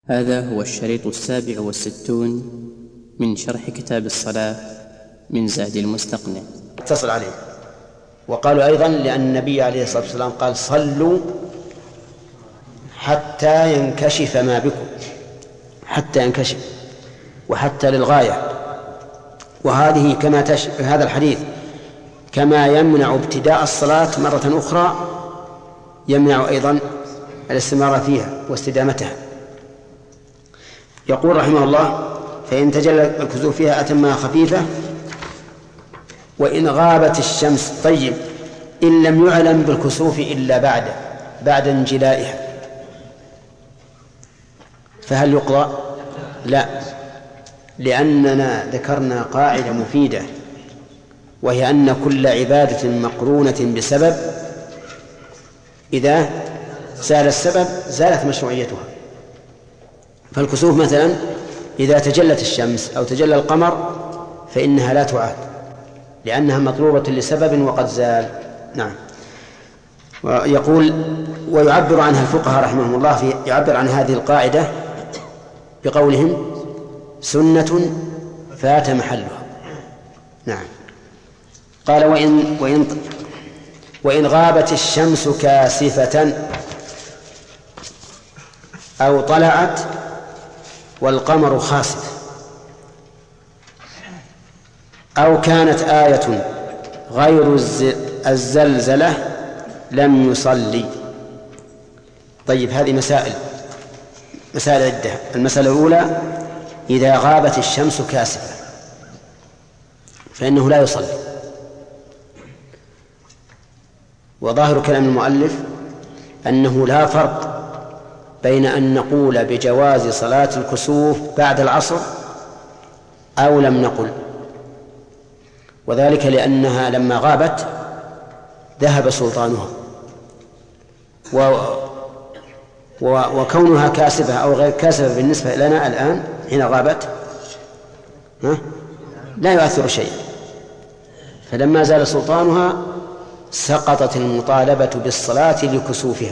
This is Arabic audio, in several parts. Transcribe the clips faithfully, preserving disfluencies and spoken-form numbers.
هذا هو الشريط السابع والستون من شرح كتاب الصلاة من زاد المستقنع. اتصل عليه. وقالوا أيضا لأن النبي عليه الصلاة والسلام قال صلوا حتى ينكشف ما بكم، حتى ينكشف، وحتى للغاية. وهذه كما تش... هذا الحديث كما يمنع ابتداء الصلاة مرة أخرى يمنع أيضا الاستمرار فيها واستدامتها. يقول رحمه الله: فإن تجلى الكسوف فيها أتمها خفيفة وإن غابت الشمس. طيب، إن لم يعلم بالكسوف إلا بعد بعد انجلائها فهل يقضى؟ لا، لأننا ذكرنا قاعدة مفيدة، وهي أن كل عبادة مقرونة بسبب إذا زال السبب زالت مشروعيتها. فالكسوف مثلا إذا تجلت الشمس أو تجلى القمر فإنها لا تعاد، لأنها مطلوبة لسبب وقد زال. نعم. ويقول ويعبر عنها الفقهاء رحمهم الله في يعبر عن هذه القاعدة بقولهم: سنة فات محلها. نعم. قال: وإن, وإن, وإن غابت الشمس كاسفة أو طلعت والقمر خاسف أو كانت آية غير الزلزلة لم يصلي. طيب، هذه مسائل مسائل عدة. المسألة الأولى: إذا غابت الشمس كاسفة فإنه لا يصلي. وظاهر كلام المؤلف أنه لا فرق بين أن نقول بجواز صلاة الكسوف بعد العصر أو لم نقل، وذلك لأنها لما غابت ذهب سلطانها، و وكونها كاسفة أو غير كاسفة بالنسبة لنا الآن حين غابت ها؟ لا يؤثر شيئا. فلما زال سلطانها سقطت المطالبة بالصلاة لكسوفها.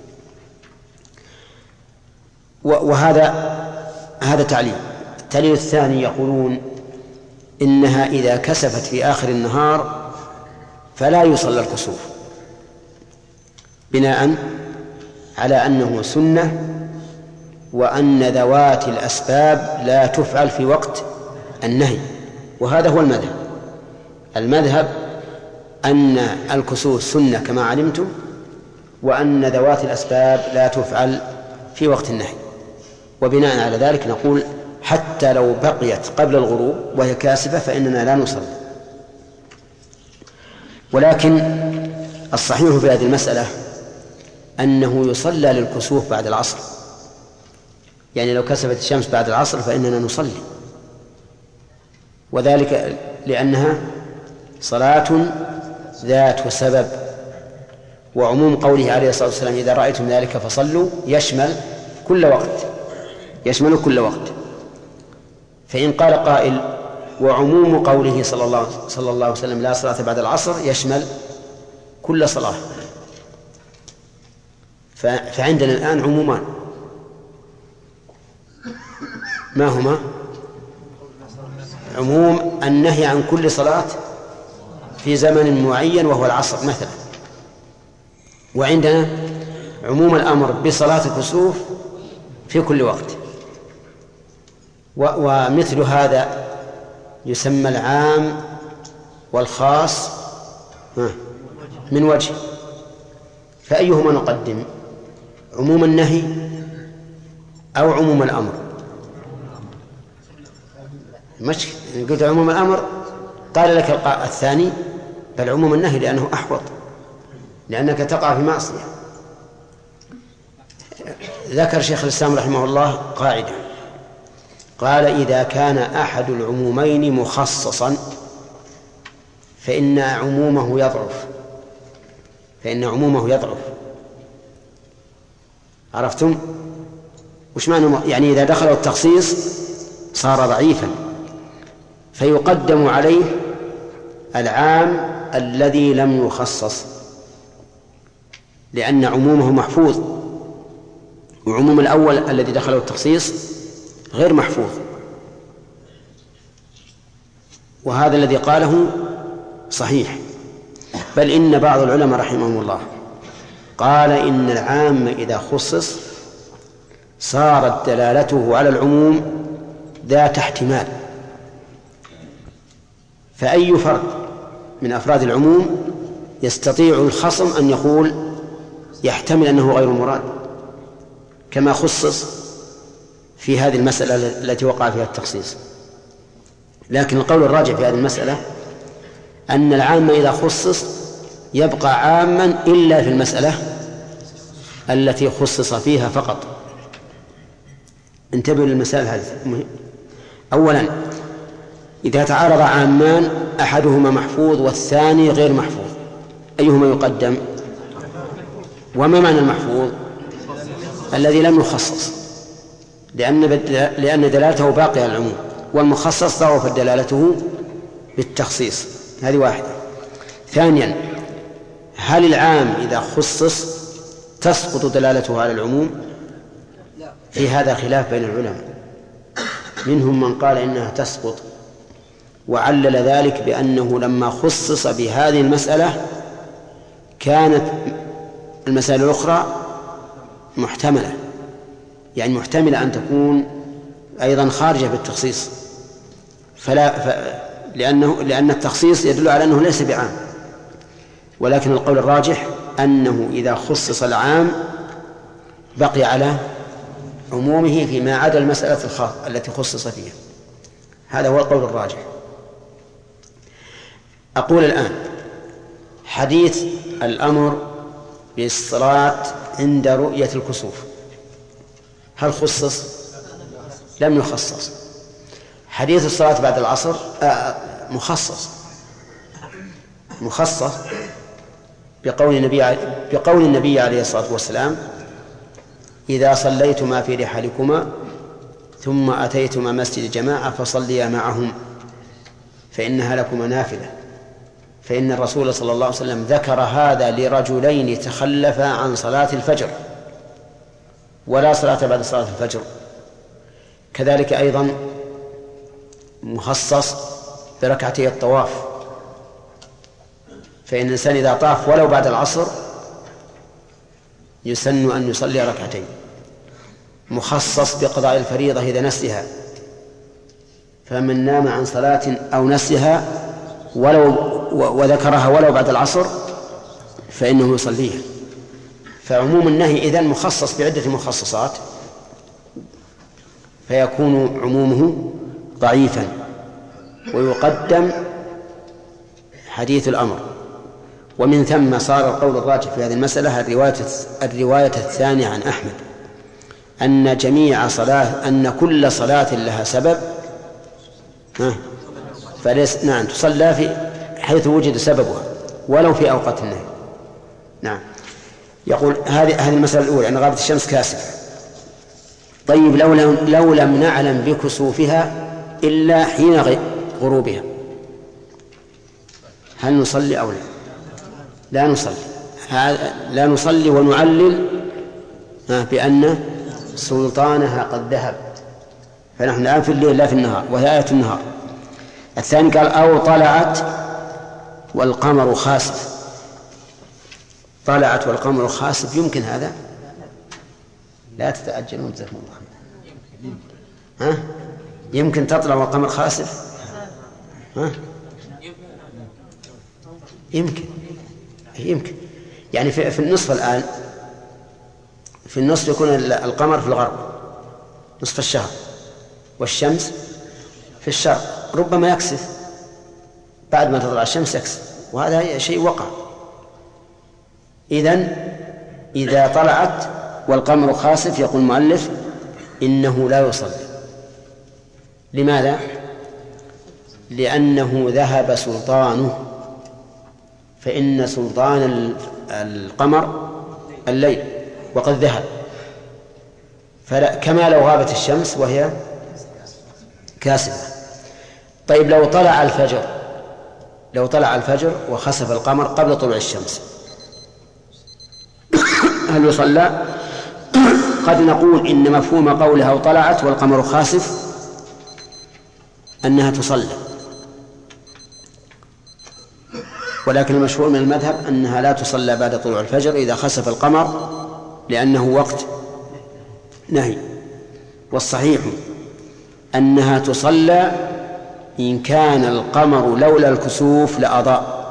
وهذا هذا تعليل. التعليل الثاني يقولون إنها إذا كسفت في آخر النهار فلا يصلى الكسوف، بناء على أنه سنة، وأن ذوات الأسباب لا تفعل في وقت النهي. وهذا هو المذهب. المذهب أن الكسوف سنة كما علمتم، وأن ذوات الأسباب لا تفعل في وقت النهي. وبناء على ذلك نقول حتى لو بقيت قبل الغروب وهي كاسفة فإننا لا نصلي. ولكن الصحيح في هذه المسألة أنه يصلى للكسوف بعد العصر، يعني لو كسفت الشمس بعد العصر فإننا نصلي، وذلك لأنها صلاة ذات سبب. وعموم قوله عليه الصلاة والسلام: إذا رأيتم ذلك فصلوا، يشمل كل وقت، يشمل كل وقت. فإن قال قائل: وعموم قوله صلى الله, صلى الله عليه وسلم لا صلاة بعد العصر يشمل كل صلاة، فعندنا الآن عمومان، ما هما؟ عموم النهي عن كل صلاة في زمن معين وهو العصر مثلا، وعندنا عموم الأمر بصلاة الكسوف في كل وقت. ومثل هذا يسمى العام والخاص من وجه. فأيهما نقدم؟ عموم النهي أو عموم الأمر؟ مش قلت عموم الأمر قال لك الثاني بل عموم النهي، لأنه أحوط، لأنك تقع في معصية. ذكر شيخ الإسلام رحمه الله قاعدة، قال: إذا كان أحد العمومين مخصصا فإن عمومه يضعف فإن عمومه يضعف عرفتم؟ وش معنى؟ يعني إذا دخل التخصيص صار ضعيفا، فيقدم عليه العام الذي لم يخصص، لأن عمومه محفوظ وعموم الأول الذي دخله التخصيص غير محفوظ، وهذا الذي قاله صحيح. بل إن بعض العلماء رحمهم الله قال إن العام إذا خصص صارت دلالته على العموم ذات احتمال، فأي فرد من أفراد العموم يستطيع الخصم أن يقول يحتمل أنه غير مراد، كما خصص في هذه المسألة التي وقع فيها التخصيص. لكن القول الراجح في هذه المسألة أن العام إذا خصص يبقى عاما إلا في المسألة التي خصص فيها فقط. انتبهوا للمسائل هذه. أولا، إذا تعارض عامان أحدهما محفوظ والثاني غير محفوظ، أيهما يقدم؟ وما معنى المحفوظ؟ الذي لم يخصص، لأن لأن دلالته باقية على العموم، والمخصص ضعفت دلالته بالتخصيص. هذه واحدة. ثانيا، هل العام إذا خصص تسقط دلالته على العموم؟ في هذا خلاف بين العلماء، منهم من قال إنها تسقط وعلل ذلك بأنه لما خصص بهذه المسألة كانت المسائل الأخرى محتملة، يعني محتملة أن تكون أيضا خارجة بالتخصيص، فلا ف... لأنه لأن التخصيص يدل على أنه ليس بعام. ولكن القول الراجح أنه إذا خصص العام بقي على عمومه فيما عدا المسألة الخاصة التي خصص فيها. هذا هو القول الراجح. أقول الآن حديث الأمر بالصلاة عند رؤية الكسوف هل خصص؟ لم يخصص. حديث الصلاة بعد العصر آه مخصص مخصص بقول النبي بقول النبي عليه الصلاة والسلام: إذا صليتما في رحالكما ثم أتيتما مسجد جماعة فصليا معهم فإنها لكما نافلة. فإن الرسول صلى الله عليه وسلم ذكر هذا لرجلين تخلفا عن صلاة الفجر ولا صلاة بعد صلاة الفجر. كذلك أيضا مخصص بركعتي الطواف، فإن الإنسان إذا طاف ولو بعد العصر يسن أن يصلي ركعتين. مخصص بقضاء الفريضة إذا نسيها، فمن نام عن صلاة أو نسيها ولو وذكرها ولو بعد العصر فإنه يصليها. فعموم النهي إذن مخصص بعدة مخصصات، فيكون عمومه ضعيفا، ويقدم حديث الأمر. ومن ثم صار القول الراجح في هذه المسألة الرواية الرواية الثانية عن أحمد أن جميع صلاة أن كل صلاة لها سبب فليس نعم تصلى في حيث وجد سببها ولو في أوقات النهي. نعم. يقول هذه هذه المسألة الأولى أن غابة الشمس كاسفة. طيب لو لم لو لم نعلم بكسوفها إلا حين غروبها هل نصلي أو لا؟ لا نصلي. لا نصلي ونعلل بأن سلطانها قد ذهب، فنحن الآن في الليل لا في النهار، وهي آية النهار. الثاني قال أو طلعت والقمر خاسف. طلعت والقمر خاسف يمكن هذا؟ لا تتعجلون جزاكم الله خير. ها؟ يمكن تطلع والقمر خاسف؟ ها؟ يمكن يمكن يعني في, في النصف الآن في النصف يكون القمر في الغرب نصف الشهر والشمس في الشرق، ربما يكسف بعد ما تطلع الشمس يكسف، وهذا شيء وقع. إذن إذا طلعت والقمر خاسف يقول المؤلف إنه لا يصلي. لماذا؟ لأنه ذهب سلطانه، فإن سلطان القمر الليل وقد ذهب، فلا كما لو غابت الشمس وهي كاسفة. طيب لو طلع الفجر لو طلع الفجر وخسف القمر قبل طلوع الشمس هل يصلى؟ قد نقول إن مفهوم قولها وطلعت والقمر خاسف أنها تصلى، ولكن المشهور من المذهب أنها لا تصلى بعد طلوع الفجر إذا خسف القمر لأنه وقت نهي. والصحيح أنها تصلى إن كان القمر لولا الكسوف لأضاء،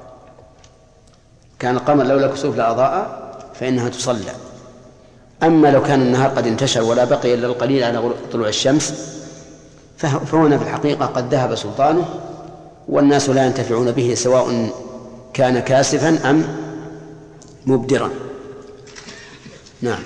كان القمر لولا الكسوف لأضاء فإنها تصلى. أما لو كان النهار قد انتشر ولا بقي إلا القليل على طلوع الشمس فهنا في الحقيقة قد ذهب سلطانه والناس لا ينتفعون به سواء كان كاسفا أم مبدرا. نعم.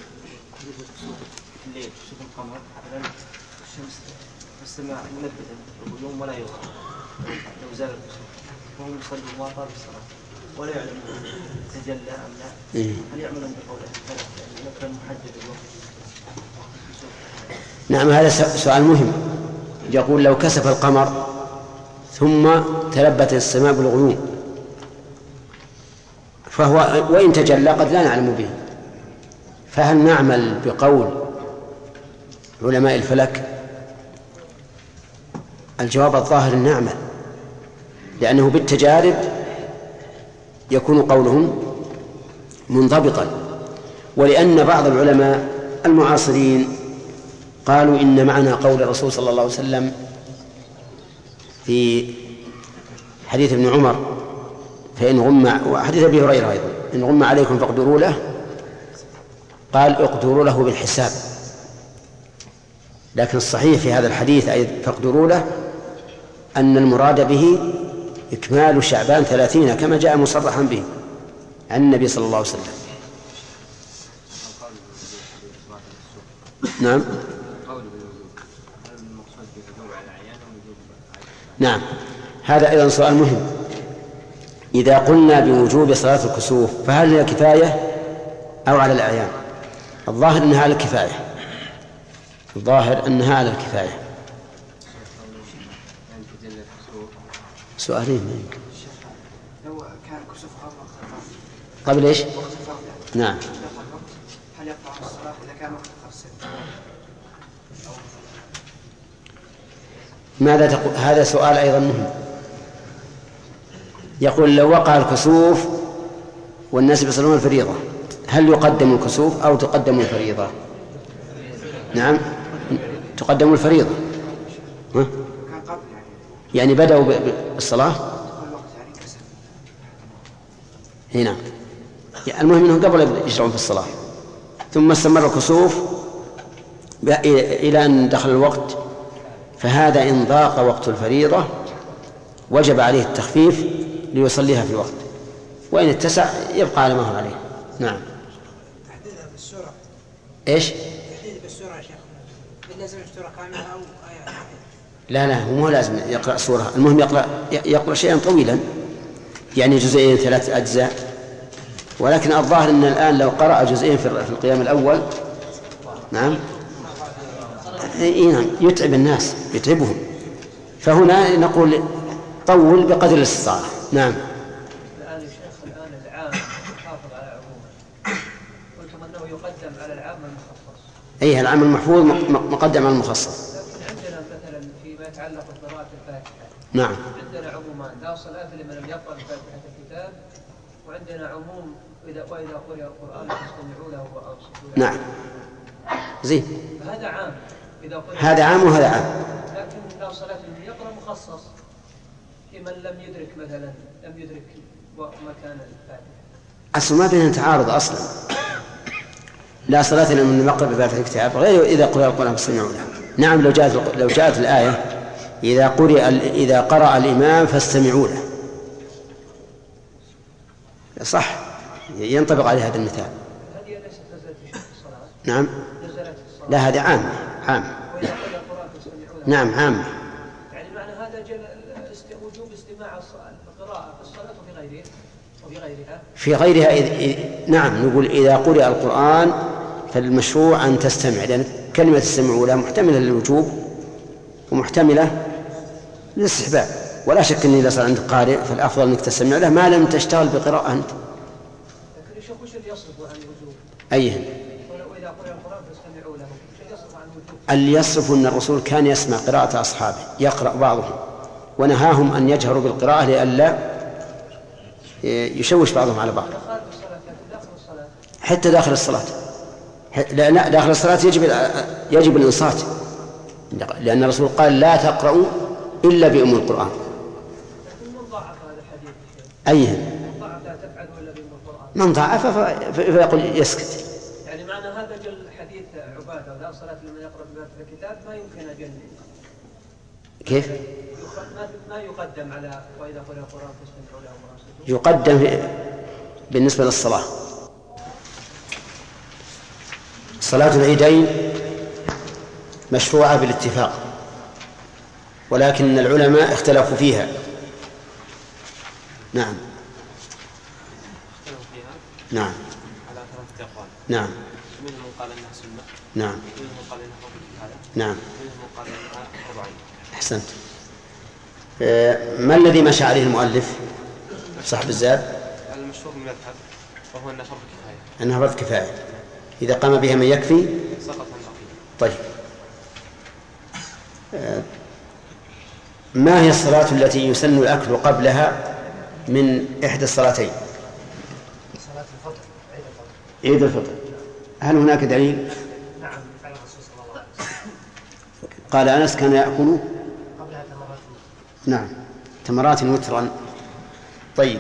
الليل تشوف القمر الشمس السماء منبتة واليوم ولا يظهر لو زال الكسوف وهم يصلوا ما طال الصلاة ولا يعلمون تجلى أم لا، هل يعملون بقوله يعني كان محدد الوقت؟ نعم، هذا سؤال مهم. يقول لو كسف القمر ثم تلبت السماء بالغيوم فهو وإن تجلى قد لا نعلم به، فهل نعمل بقول علماء الفلك؟ الجواب الظاهر نعمل، لأنه بالتجارب يكون قولهم منضبطا، ولأن بعض العلماء المعاصرين قالوا إن معنى قول الرسول صلى الله عليه وسلم في حديث ابن عمر فإن غم، وحديث أبي هريرة أيضا، إن غم عليكم فاقدروا له، قال اقدروا له بالحساب. لكن الصحيح في هذا الحديث أي فاقدروا له أن المراد به إكمال شعبان ثلاثين كما جاء مصرحا به عن النبي صلى الله عليه وسلم. نعم. نعم، هذا أيضا سؤال مهم. إذا قلنا بوجوب صلاة الكسوف فهل هي كفاية أو على الأعيان؟ الظاهر أنها على الكفاية، الظاهر أنها على الكفاية. سؤالين ما يمكن. لو كان كسوف قبل إيش؟ نعم. هل يقطع الصلاة إذا كان وقت الخمسين؟ ماذا تقول؟ هذا سؤال أيضا مهم. يقول لو وقع الكسوف والناس يصلون الفريضة هل يقدم الكسوف أو تقدم الفريضة؟ نعم، تقدم الفريضة. ها؟ يعني بدأوا بالصلاة هنا، المهم أنهم قبل يشرعون في الصلاة ثم استمر الكسوف إلى أن دخل الوقت، فهذا إن ضاق وقت الفريضة وجب عليه التخفيف ليصليها في وقت، وإن اتسع يبقى على ما هو عليه. نعم. تحديدها بالسورة. إيش؟ تحديد بالسورة يا شيخ، لازم السورة كاملة أو آية؟ لا لا، هو مو لازم يقرأ سورة، المهم يقرأ يقرأ شيئا طويلا، يعني جزئين ثلاث أجزاء. ولكن الظاهر أن الآن لو قرأ جزئين في القيام الأول نعم يتعب الناس يتعبهم، فهنا نقول طول بقدر الاستطاعة. نعم. الآن يا شيخ الآن العام يحافظ على عمومه، قلتم أنه يقدم على العام المخصص. أي العام المحفوظ مقدم على المخصص. لكن عندنا مثلا فيما يتعلق بقراءة الفاتحة نعم. عندنا عمومان لا صلاة لمن لم يقرأ بفاتحة الكتاب، وعندنا عموم إذا وإذا قرئ القرآن فاستمعوا له وأنصتوا. نعم. زين. هذا عام إذا قرئ. هذا عام وهذا عام. لكن لا صلاة لمن يقرأ مخصص في من لم يدرك مثلا لم يدرك مكان الفاتحة. أصل ما بين تعارض أصلا. لا صلاة لمن يقرأ بفاتحة الكتاب غير إذا قرأ القرآن فاستمعوا له. نعم، لو جاءت لو جاءت الآية إذا قرئ إذا قرأ الإمام فاستمعوا له صح، ينطبق عليه هذا المثال. هذه ليست نزلت في الصلاة. نعم. نزلت الصلاة. لا هذا عام عام. وإذا قرأ القرآن فاستمعوا له. نعم عام. يعني معنى هذا جل وجوب استماع القراءة في الصلاة وفي غيرها وفي غيرها. في غيرها إذ... نعم، نقول إذا قرئ القرآن فالمشروع أن تستمع، لأن كلمة تستمعوا له محتملة للوجوب ومحتملة للاستحباب، ولا شك أن إذا صار عندك قارئ فالأفضل أنك تستمع له ما لم تشتغل بقراءة أنت. لكن الشيخ وش اللي يصرف عن الوجوب؟ أيهن؟ وإذا قرئ اللي يصف أن الرسول كان يسمع قراءة أصحابه يقرأ بعضهم ونهاهم أن يجهروا بالقراءة لئلا يشوش بعضهم على بعض حتى داخل الصلاة. لا, لا داخل الصلاة يجب يجب الإنصات، لأن الرسول قال لا تقرأوا إلا بأم القرآن. أيها من ضعف فيقول يسكت. يعني معنى هذا جل حديث عبادة لا صلاة لمن يقرأ بفاتحة الكتاب ما يمكن أجل. كيف؟ ما يقدم على وإذا قرأ القرآن فاستمعوا له وأنصتوا. يقدم بالنسبة للصلاة. صلاة العيدين مشروعة بالاتفاق، ولكن العلماء اختلفوا فيها. نعم اختلفوا فيها نعم على ثلاثة أقوال. نعم منهم قال إنها سنة، نعم منهم قال إنها فرض كفاية، نعم منهم قال إنها رباعية. أحسنت. ما الذي مشى عليه المؤلف صاحب الزاد؟ المشهور من المذهب وهو أنها فرض كفاية، أنها فرض كفاية، إذا قام بها من يكفي سقط عن البقية. طيب، ما هي الصلاة التي يسن الأكل قبلها من إحدى الصلاتين؟ صلاة الفطر، عيد الفطر. عيد الفطر، هل هناك دليل؟ نعم، فعل الرسول صلى الله عليه وسلم. قال أنس كان يأكل قبلها تمرات. نعم تمرات وترا. طيب،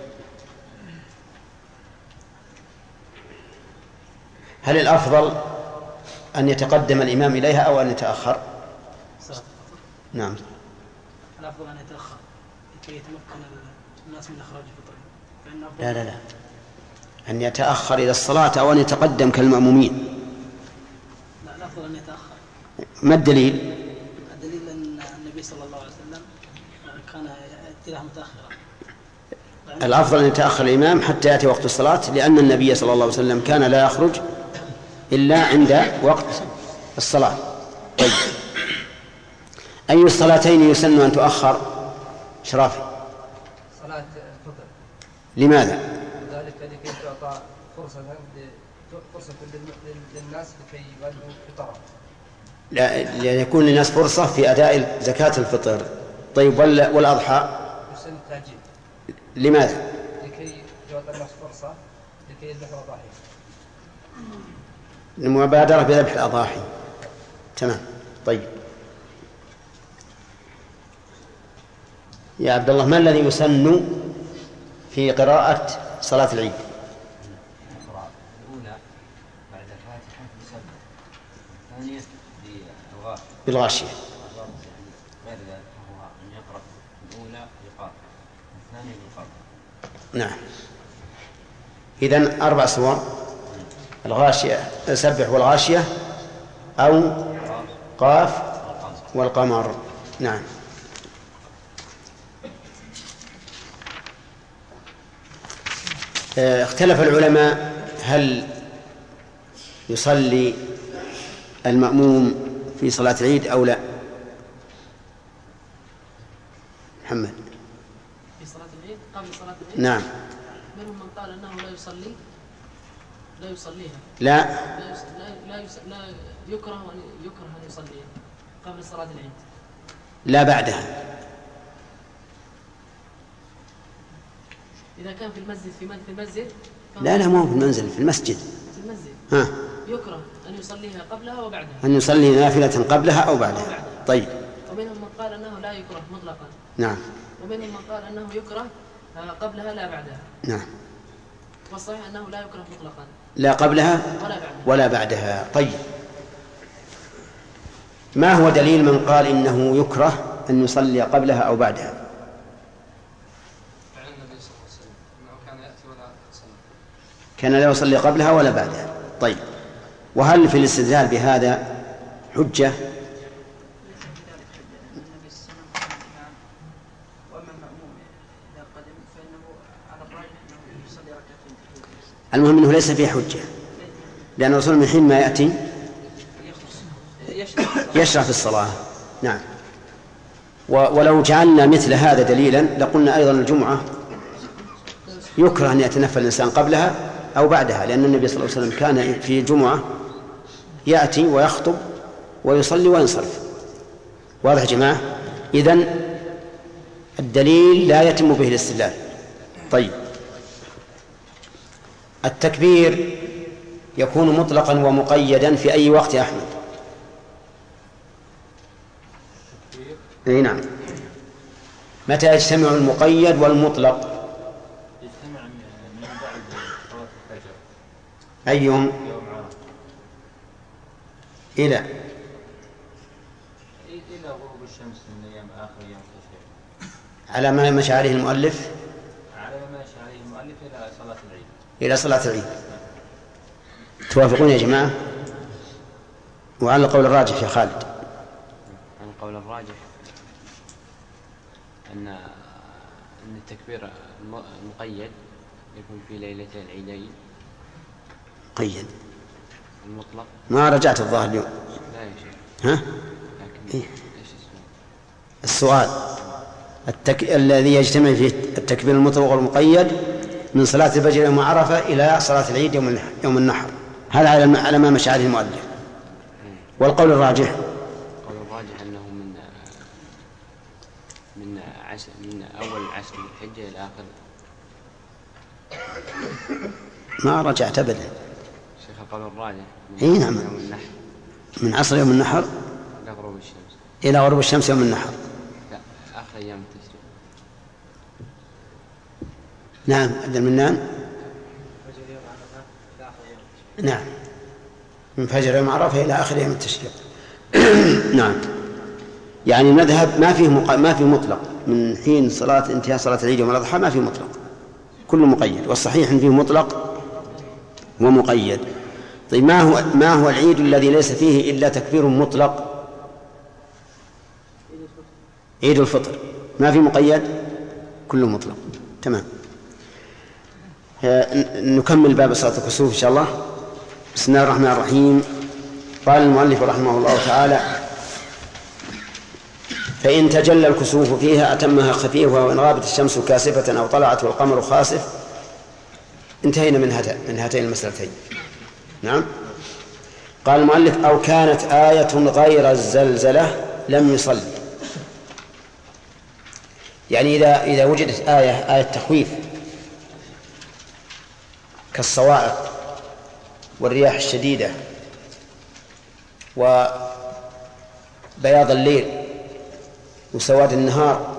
هل الأفضل أن يتقدم الإمام إليها أو أن يتأخر؟ صلاة الفطر. نعم الأفضل أن يتأخر لكي يتمكن الناس من إخراج فطرهم. لا لا لا أن يتأخر إلى الصلاة أو أن يتقدم كالمأمومين. لا، الأفضل أن يتأخر. ما الدليل؟ الدليل أن النبي صلى الله عليه وسلم كان يأتي لها متأخرا. الأفضل أن يتأخر الإمام حتى يأتي وقت الصلاة، لأن النبي صلى الله عليه وسلم كان لا يخرج إلا عند وقت الصلاة. طيب، أي الصلاتين يسن أن تؤخر؟ شرافي. صلاة الفطر. لماذا؟ ذلك لكي تعطى فرصة فرصة للناس لكي يبادروا بفطرهم. لا، ليكون للناس فرصة في أداء زكاة الفطر. طيب، والأضحى يسن التعجيل. لماذا؟ لكي يعطى الناس فرصة لكي يذبحوا أضاحي. المبادرة بذبح الأضاحي. تمام. طيب يا عبد الله، ما الذي يسن في قراءة صلاة العيد؟ القراءة الأولى بعد الفاتحة بسبب، الثانية بالغاشية. بالغاشية. غير ذلك هو أن يقرأ الأولى بقاف، الثانية بالقاف. نعم، إذن أربع صور: الغاشية، سبح والغاشية، أو قاف والقمر. نعم. اختلف العلماء هل يصلي المأموم في صلاة العيد أو لا. محمد. في صلاة العيد قبل صلاة العيد. نعم. منهم من قال أنه لا يصلي لا يصليها لا لا يس... لا, يس... لا يكره أن يكره أن يصليها قبل صلاة العيد، لا بعدها. إذا كان في المسجد في في المسجد لا لا مو في المنزل، في المسجد. في المسجد ها. يكره أن يصليها قبلها وبعدها. أن يصلي نافلة قبلها أو بعدها. بعدها. طيب. ومنهم من قال أنه لا يكره مطلقا. نعم. ومنهم من قال أنه يكره قبلها لا بعدها. نعم. والصحيح أنه لا يكره مطلقا، لا قبلها ولا بعدها. ولا بعدها. طيب، ما هو دليل من قال إنه يكره أن يصلي قبلها أو بعدها؟ فعل النبي صلى الله عليه وسلم أنه كان يأتي ولا يصلي. كان لا يصلي قبلها ولا بعدها. طيب، وهل في الاستدلال بهذا حجة؟ المهم أنه ليس فيه حجة، لأن الرسول من حين ما يأتي يشرع في الصلاة. نعم. ولو جعلنا مثل هذا دليلا لقلنا أيضا الجمعة يكره أن يتنفل الإنسان قبلها أو بعدها، لأن النبي صلى الله عليه وسلم كان في جمعة يأتي ويخطب ويصلي وينصرف. واضح يا جماعة؟ إذن الدليل لا يتم به الاستدلال. طيب، التكبير يكون مطلقا ومقيدا في أي وقت يا أحمد؟ أي نعم. متى يجتمع المقيد والمطلق؟ يجتمع من بعد صلاة الفجر. أي يوم؟ يوم عرفة. إلى إلى غروب الشمس من أيام آخر يوم التشريق. على ما مشى عليه المؤلف؟ على ما مشى عليه المؤلف إلى صلاة العيد. إلى صلاة العيد. توافقون يا جماعة؟ وعلى القول الراجح يا خالد؟ عن القول الراجح أن أن التكبير المقيد يكون في ليلتي العيدين. قيد المطلق ما رجعت الظاهر اليوم. لا يا شيخ. ها؟ لكن إيه؟ ايش السؤال التك... الذي يجتمع فيه التكبير المطلق والمقيد من صلاة الفجر يوم عرفة إلى صلاة العيد يوم يوم النحر. هذا على على ما مشى عليه المؤلف. والقول الراجح القول الراجح أنه من من عشر من أول عشر من الحجة إلى آخر. ما رجعت أبدا شيخ. القول الراجح إيه من نعم. يوم النحر من عصر يوم النحر إلى غروب الشمس. إلى غروب الشمس يوم النحر. لا، آخر أيام التشريق. نعم. عبد المنان. نعم، من فجر يوم عرفة إلى آخر يوم التشريق. نعم. يعني المذهب ما فيه مق... ما فيه مطلق من حين صلاة انتهاء صلاة العيد يوم الأضحى، ما فيه مطلق، كله مقيد. والصحيح أن فيه مطلق ومقيد. طيب، ما هو ما هو العيد الذي ليس فيه إلا تكبير مطلق؟ عيد الفطر ما فيه مقيد، كله مطلق. تمام. نكمل باب صلاة الكسوف إن شاء الله. بسم الله الرحمن الرحيم. قال المؤلف رحمه الله تعالى: فإن تجلى الكسوف فيها أتمها خفيفها، وإن غابت الشمس كاسفة أو طلعت والقمر خاسف. انتهينا من هاتين من هاتين المسألتين. نعم. قال المؤلف: أو كانت آية غير الزلزلة لم يصلي. يعني إذا إذا وجدت آية آية تخويف كالصواعق والرياح الشديدة وبياض الليل وسواد النهار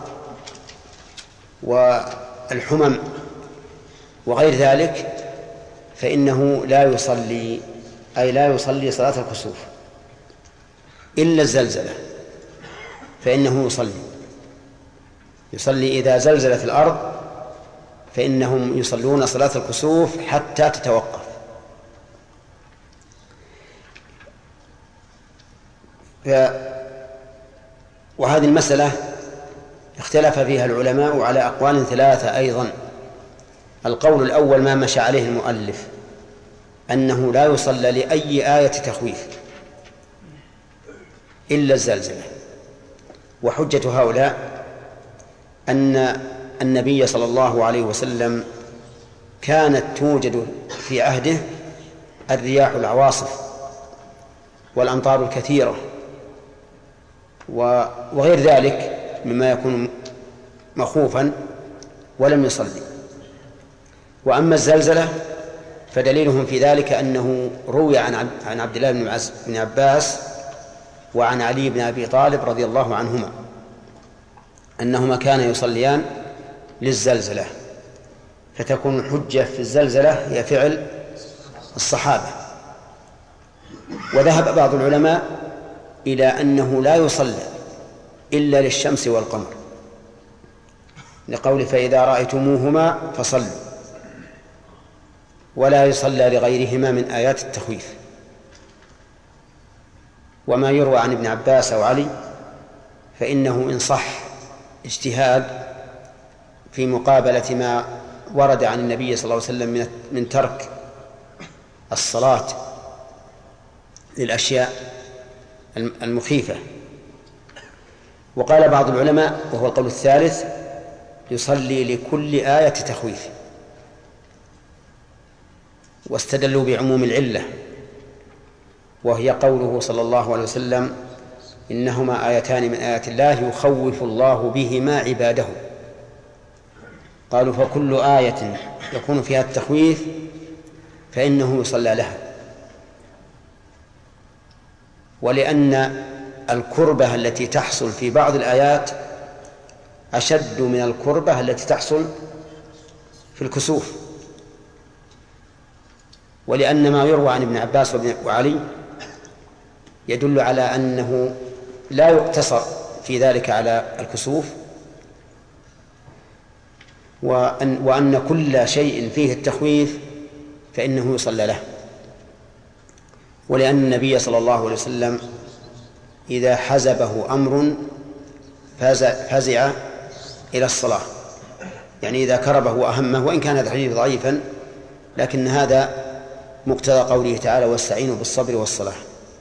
والحمم وغير ذلك، فإنه لا يصلي، أي لا يصلي صلاة الكسوف إلا الزلزلة، فإنه يصلي يصلي إذا زلزلت الأرض، فإنهم يصلون صلاة الكسوف حتى تتوقف. ف... وهذه المسألة اختلف فيها العلماء على أقوال ثلاثة أيضا. القول الأول ما مشى عليه المؤلف، أنه لا يصلى لأي آية تخويف إلا الزلزلة. وحجة هؤلاء أن النبي صلى الله عليه وسلم كانت توجد في عهده الرياح العواصف والأمطار الكثيرة وغير ذلك مما يكون مخوفا، ولم يصلي. وأما الزلزلة فدليلهم في ذلك أنه روي عن عبد الله بن عباس وعن علي بن أبي طالب رضي الله عنهما أنهما كانا يصليان للزلزلة، فتكون الحجة في الزلزلة هي فعل الصحابة. وذهب بعض العلماء إلى أنه لا يصلى إلا للشمس والقمر، لقول فإذا رأيتموهما فصلوا، ولا يصلى لغيرهما من آيات التخويف. وما يروى عن ابن عباس أو علي فإنه إن صح اجتهاد في مقابلة ما ورد عن النبي صلى الله عليه وسلم من ترك الصلاة للأشياء المخيفة. وقال بعض العلماء وهو القول الثالث: يصلي لكل آية تخويف، واستدلوا بعموم العلة وهي قوله صلى الله عليه وسلم: إنهما آيتان من آيات الله يخوف الله بهما عباده. قالوا: فكل آية يكون فيها التخويف فإنه يصلى لها، ولأن الكربة التي تحصل في بعض الآيات أشد من الكربة التي تحصل في الكسوف، ولأن ما يروى عن ابن عباس وعلي يدل على أنه لا يقتصر في ذلك على الكسوف، وأن, وأن كل شيء فيه التخويف فإنه يصلى له، ولأن النبي صلى الله عليه وسلم إذا حزبه أمر فزع إلى الصلاة، يعني إذا كربه وأهمه، وإن كان هذا الحديث ضعيفا لكن هذا مقتضى قوله تعالى: واستعينوا بالصبر والصلاة.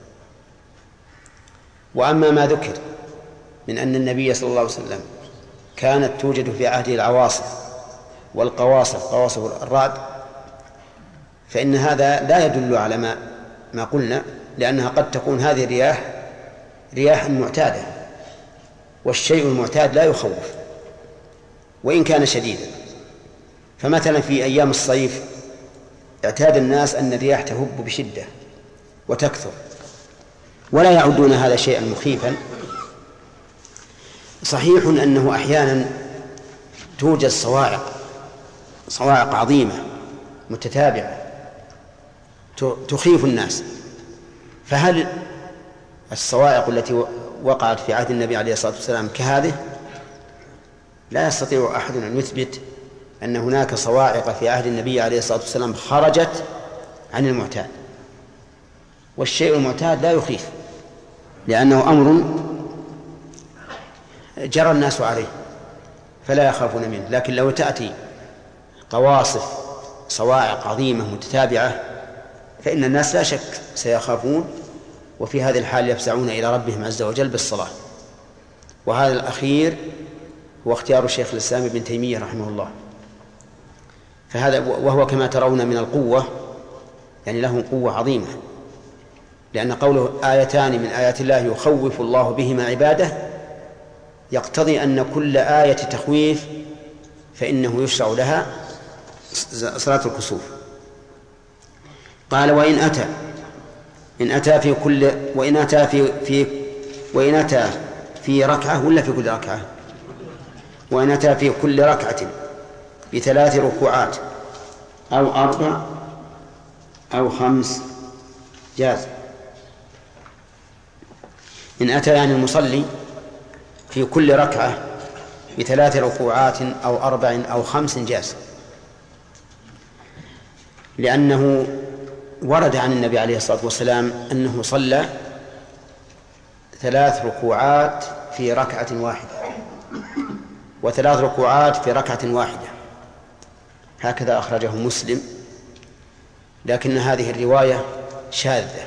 وأما ما ذكر من أن النبي صلى الله عليه وسلم كانت توجد في عهده العواصف والقواصف، قواصف الرعد، فإن هذا لا يدل على ما ما قلنا، لأنها قد تكون هذه الرياح رياح معتادة، والشيء المعتاد لا يخوف وإن كان شديدا. فمثلا في أيام الصيف اعتاد الناس أن الرياح تهب بشدة وتكثر، ولا يعدون هذا شيئا مخيفا. صحيح أنه أحيانا توجد صواعق صواعق عظيمة متتابعة تخيف الناس، فهل الصواعق التي وقعت في عهد النبي عليه الصلاة والسلام كهذه؟ لا يستطيع أحد أن يثبت أن هناك صواعق في عهد النبي عليه الصلاة والسلام خرجت عن المعتاد، والشيء المعتاد لا يخيف لأنه أمر جرى الناس عليه فلا يخافون منه. لكن لو تأتي قواصف صواعق عظيمة متتابعة فإن الناس لا شك سيخافون، وفي هذه الحال يفزعون إلى ربهم عز وجل بالصلاة. وهذا الأخير هو اختيار الشيخ الإسلام ابن تيمية رحمه الله، فهذا وهو كما ترون من القوة، يعني له قوة عظيمة، لأن قوله آيتان من آيات الله يخوف الله بهما عباده يقتضي أن كل آية تخويف فإنه يشرع لها صلاة الكسوف. قال: وإن أتى إن أتى في كل وإن أتى في في وإن أتى في ركعة ولا في كل ركعة؟ وإن أتى في كل ركعة بثلاث ركوعات أو أربع أو خمس جاز. إن أتى يعني المصلي في كل ركعة بثلاث ركوعات أو أربع أو خمس جاز، لأنه ورد عن النبي عليه الصلاة والسلام أنه صلى ثلاث ركوعات في ركعة واحدة وثلاث ركوعات في ركعة واحدة، هكذا أخرجه مسلم، لكن هذه الرواية شاذة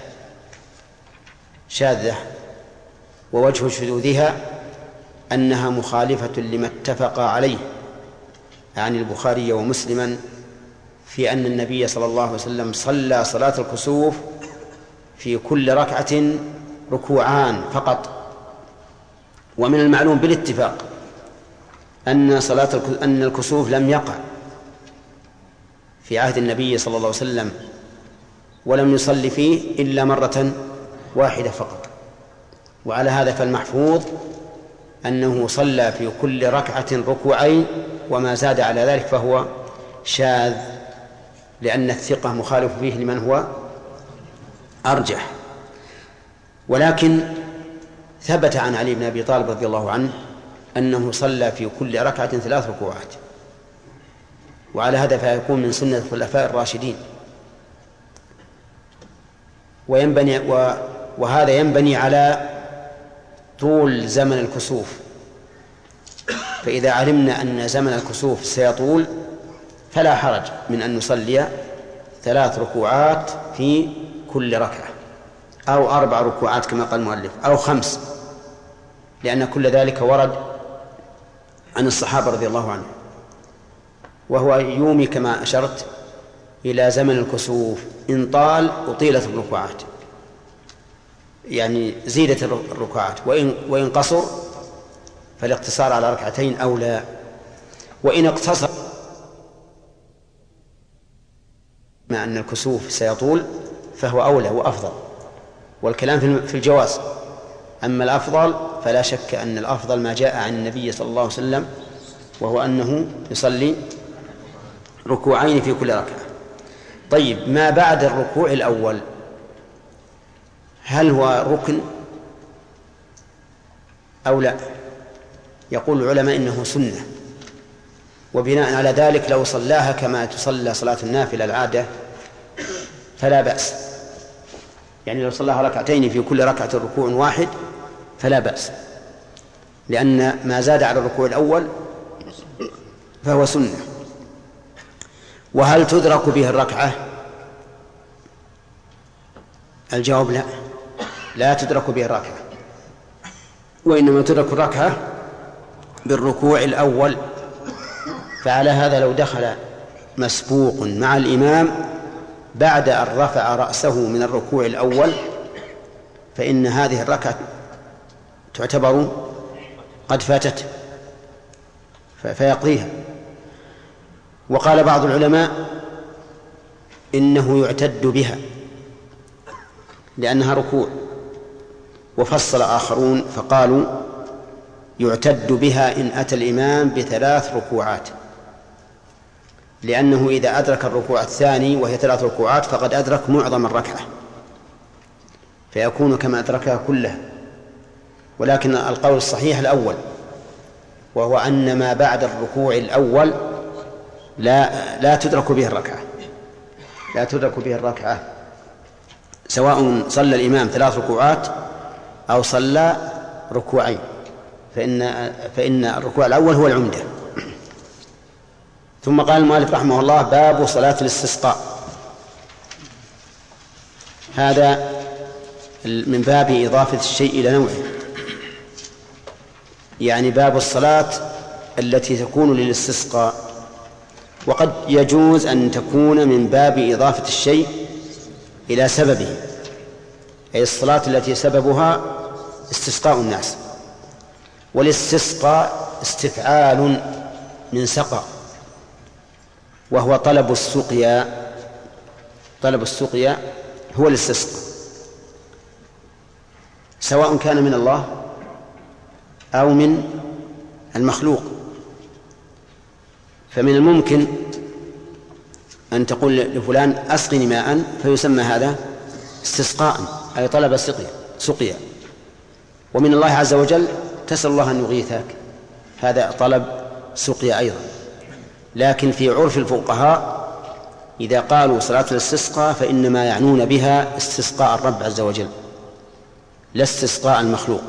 شاذة ووجه شذوذها أنها مخالفة لما اتفق عليه عن البخاري ومسلما في أن النبي صلى الله عليه وسلم صلى صلاة الكسوف في كل ركعة ركوعان فقط. ومن المعلوم بالاتفاق أن صلاة أن الكسوف لم يقع في عهد النبي صلى الله عليه وسلم، ولم يصلي فيه إلا مرة واحدة فقط. وعلى هذا فالمحفوظ أنه صلى في كل ركعة ركوعين، وما زاد على ذلك فهو شاذ، لأن الثقة مخالف فيه لمن هو أرجح. ولكن ثبت عن علي بن أبي طالب رضي الله عنه أنه صلى في كل ركعة ثلاث ركوعات، وعلى هذا فيكون من سنة الخلفاء الراشدين. وينبني وهذا ينبني على طول زمن الكسوف، فإذا علمنا أن زمن الكسوف سيطول فلا حرج من أن نصلي ثلاث ركوعات في كل ركعة، أو أربع ركوعات كما قال المؤلف، أو خمس، لأن كل ذلك ورد عن الصحابة رضي الله عنهم. وهو يومي كما أشرت إلى زمن الكسوف، إن طال أطيلت الركوعات، يعني زيدت الركعات، وإن, وإن قصر فالاقتصار على ركعتين أولى. وإن اقتصر مع أن الكسوف سيطول فهو أولى وأفضل، والكلام في الجواز. أما الأفضل فلا شك أن الأفضل ما جاء عن النبي صلى الله عليه وسلم، وهو أنه يصلي ركوعين في كل ركعة. طيب، ما بعد الركوع الأول هل هو ركن أو لا؟ يقول العلماء إنه سنة، وبناء على ذلك لو صلاها كما تصلى صلاة النافلة العادة فلا بأس. يعني لو صلاها ركعتين في كل ركعة ركوع واحد فلا بأس، لأن ما زاد على الركوع الأول فهو سنة. وهل تدرك به الركعة؟ الجواب لا، لا تدرك به الركعة، وإنما تدرك الركعة بالركوع الأول. فعلى هذا لو دخل مسبوق مع الإمام بعد أن رفع رأسه من الركوع الأول فإن هذه الركعة تعتبر قد فاتت فيقضيها. وقال بعض العلماء إنه يعتد بها لأنها ركوع، وفصل آخرون فقالوا يعتد بها إن أتى الإمام بثلاث ركوعات، لأنه إذا أدرك الركوع الثاني وهي ثلاث ركوعات فقد أدرك معظم الركعة فيكون كما أدركها كلها. ولكن القول الصحيح الأول، وهو أن ما بعد الركوع الأول لا لا تدرك به الركعة، لا تدرك به الركعة سواء صلى الإمام ثلاث ركوعات أو صلى ركوعين، فإن فإن الركوع الأول هو العمدة. ثم قال المؤلف رحمه الله: باب صلاة الاستسقاء. هذا من باب إضافة الشيء إلى نوعه، يعني باب الصلاة التي تكون للاستسقاء، وقد يجوز أن تكون من باب إضافة الشيء إلى سببه، أي الصلاة التي سببها استسقاء الناس. والاستسقاء استفعال من سقى، وهو طلب السقيا. طلب السقيا هو الاستسقاء، سواء كان من الله أو من المخلوق. فمن الممكن أن تقول لفلان أسقني ماء فيسمى هذا استسقاء، أي طلب السقيا سقيا. ومن الله عز وجل تسأل الله أن يغيثك، هذا طلب سقيا أيضا. لكن في عرف الفقهاء إذا قالوا صلاة الاستسقاء فإنما يعنون بها استسقاء الرب عز وجل لا استسقاء المخلوق.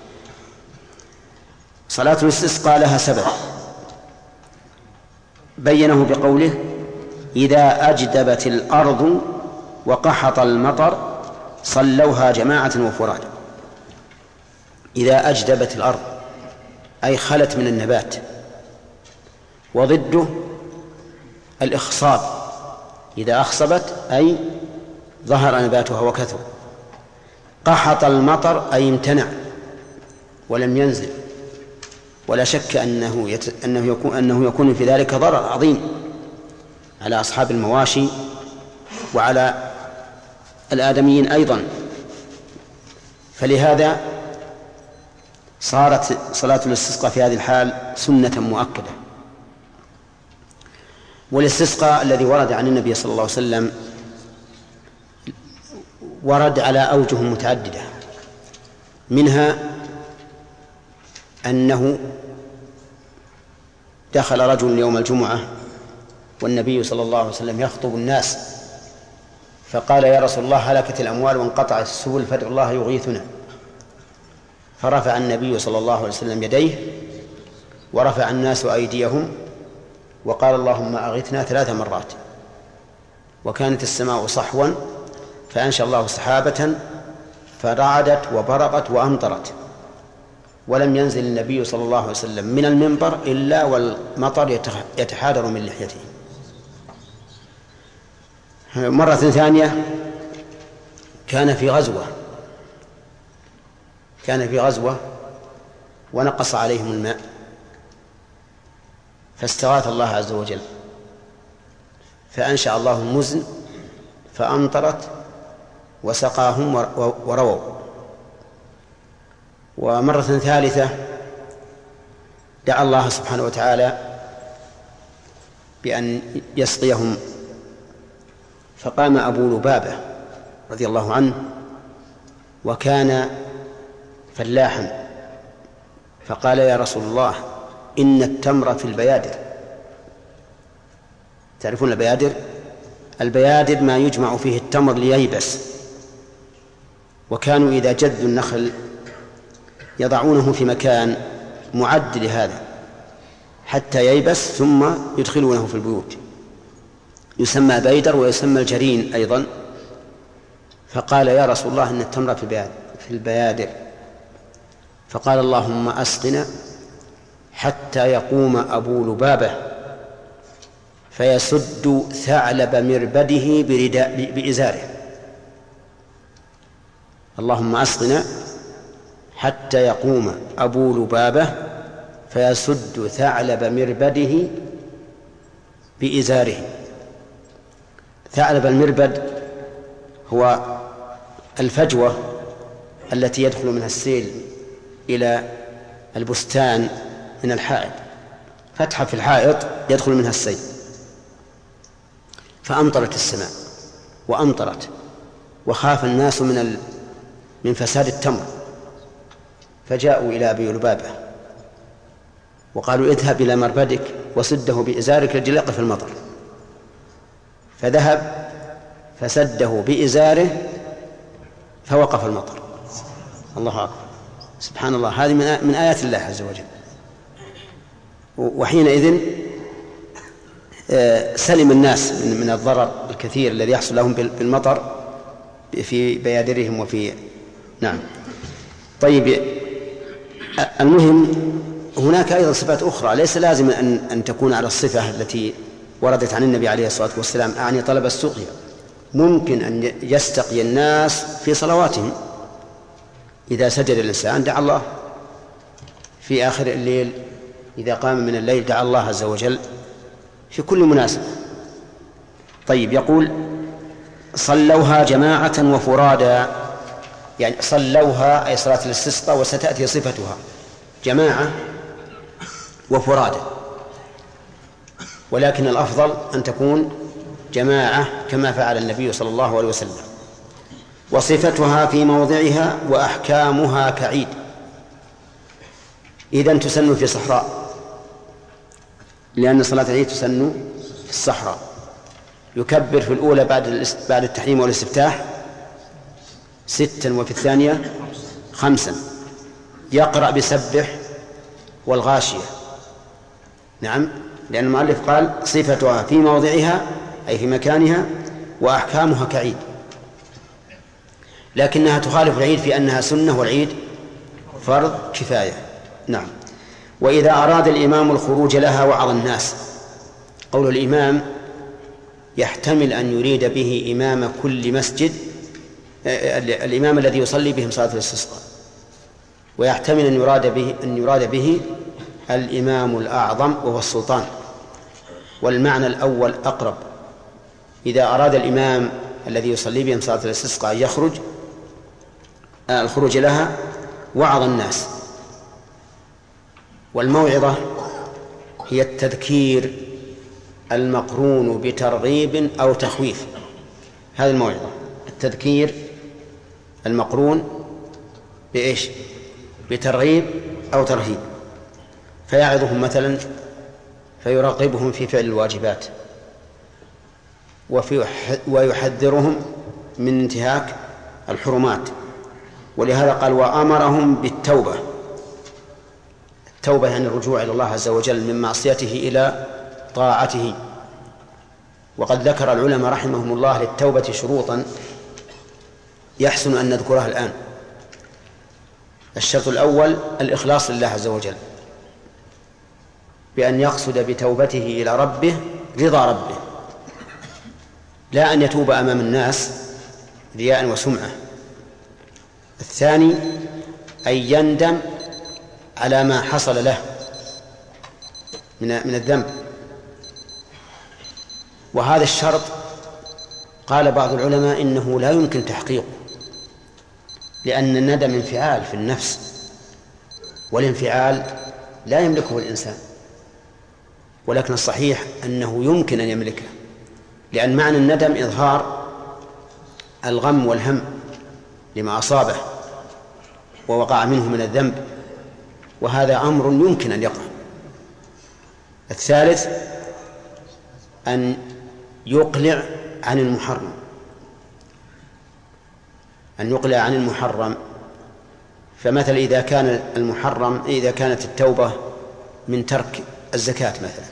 صلاة الاستسقاء لها سبب بينه بقوله: إذا أجدبت الأرض وقحط المطر صلوها جماعة وفرادا. إذا أجدبت الأرض أي خلت من النبات، وضده الإخصاب، إذا أخصبت أي ظهر نباتها وكثر. قحط المطر أي امتنع ولم ينزل، ولا شك أنه, يت... أنه, يكون... أنه يكون في ذلك ضرر عظيم على أصحاب المواشي وعلى الآدميين أيضا. فلهذا صارت صلاة الاستسقاء في هذه الحال سنة مؤكدة. والاستسقاء الذي ورد عن النبي صلى الله عليه وسلم ورد على أوجه متعددة، منها أنه دخل رجل يوم الجمعة والنبي صلى الله عليه وسلم يخطب الناس، فقال: يا رسول الله، هلكت الأموال وانقطعت السبل فادع الله يغيثنا. فرفع النبي صلى الله عليه وسلم يديه ورفع الناس أيديهم وقال: اللهم أغثنا ثلاث مرات. وكانت السماء صحوا فأنشأ الله سحابة فرعدت وبرقت وأمطرت، ولم ينزل النبي صلى الله عليه وسلم من المنبر إلا والمطر يتحادر من لحيته. مرة ثانية كان في غزوة كان في غزوة ونقص عليهم الماء فاستغاث الله عز وجل فأنشأ الله المزن فأمطرت وسقاهم ورووا. ومرة ثالثة دعا الله سبحانه وتعالى بأن يسقيهم فقام أبو لبابة رضي الله عنه وكان فلاحا فقال يا رسول الله إن التمر في البيادر. تعرفون البيادر؟ البيادر ما يجمع فيه التمر لييبس، وكانوا إذا جدوا النخل يضعونه في مكان معد لهذا حتى ييبس ثم يدخلونه في البيوت، يسمى بيدر ويسمى الجرين أيضا. فقال يا رسول الله إن التمر في البيادر، فقال اللهم أسقنا حتى يقوم أبو لبابة فيسد ثعلب مربده برداء بإزاره. اللهم أسقنا حتى يقوم أبو لبابة فيسد ثعلب مربده بإزاره. ثعلب المربد هو الفجوة التي يدخل منها السيل إلى البستان من الحائط، فتحة في الحائط يدخل منها السيل. فأمطرت السماء وأمطرت وخاف الناس من ال... من فساد التمر، فجاءوا إلى أبي لبابة وقالوا اذهب إلى مربدك وسده بإزارك لكي يقف المطر. فذهب فسده بإزاره فوقف المطر. الله أكبر، سبحان الله، هذه من آيات الله عز وجل. وحينئذ سلم الناس من الضرر الكثير الذي يحصل لهم بالمطر في بيادرهم وفي نعم. طيب، المهم هناك أيضا صفات أخرى ليس لازم أن, أن تكون على الصفة التي وردت عن النبي عليه الصلاة والسلام، أعني طلب السقيا. ممكن أن يستقي الناس في صلواتهم، إذا سجد الإنسان دعا الله في آخر الليل، إذا قام من الليل دعا الله عز وجل في كل مناسبة. طيب، يقول صلوها جماعة وفرادا، يعني صلوها أي صلاة الاستسقاء، وستأتي صفتها جماعة وفرادا، ولكن الأفضل أن تكون جماعة كما فعل النبي صلى الله عليه وسلم. وصفتها في موضعها وأحكامها كعيد. إذن تسن في صحراء، لأن صلاة العيد تسن في الصحراء. يكبر في الأولى بعد بعد التحريم والاستفتاح ستا، وفي الثانية خمسا. يقرأ بسبح والغاشية، نعم، لأن المؤلف قال صفتها في موضعها أي في مكانها وأحكامها كعيد، لكنها تخالف العيد في أنها سنة والعيد فرض كفاية. نعم. وإذا أراد الإمام الخروج لها وعظ الناس. قول الإمام يحتمل أن يريد به إمام كل مسجد، الإمام الذي يصلي بهم صلاة الاستسقاء، ويحتمل أن يراد به أن يراد به الإمام الأعظم وهو السلطان، والمعنى الأول أقرب. إذا أراد الإمام الذي يصلي بهم صلاة الاستسقاء يخرج الخروج لها وعظ الناس. والموعظة هي التذكير المقرون بترغيب أو تخويف. هذه الموعظة، التذكير المقرون بإيش؟ بترغيب أو ترهيب. فيعظهم مثلا فيرغبهم في فعل الواجبات، وفي ويحذرهم من انتهاك الحرمات. ولهذا قال وأمرهم بالتوبة. التوبة يعني الرجوع إلى الله عز وجل من معصيته إلى طاعته. وقد ذكر العلماء رحمهم الله للتوبة شروطا يحسن أن نذكرها الآن. الشرط الأول الإخلاص لله عز وجل، بأن يقصد بتوبته إلى ربه رضا ربه، لا أن يتوب أمام الناس رياء وسمعة. الثاني أي يندم على ما حصل له من من الذنب. وهذا الشرط قال بعض العلماء إنه لا يمكن تحقيقه، لأن الندم انفعال في النفس، والانفعال لا يملكه الإنسان، ولكن الصحيح أنه يمكن أن يملكه، لأن معنى الندم إظهار الغم والهم لما أصابه ووقع منه من الذنب، وهذا أمر يمكن أن يقع. الثالث أن يقلع عن المحرم، أن يقلع عن المحرم. فمثلا إذا كان المحرم إذا كانت التوبة من ترك الزكاة مثلا،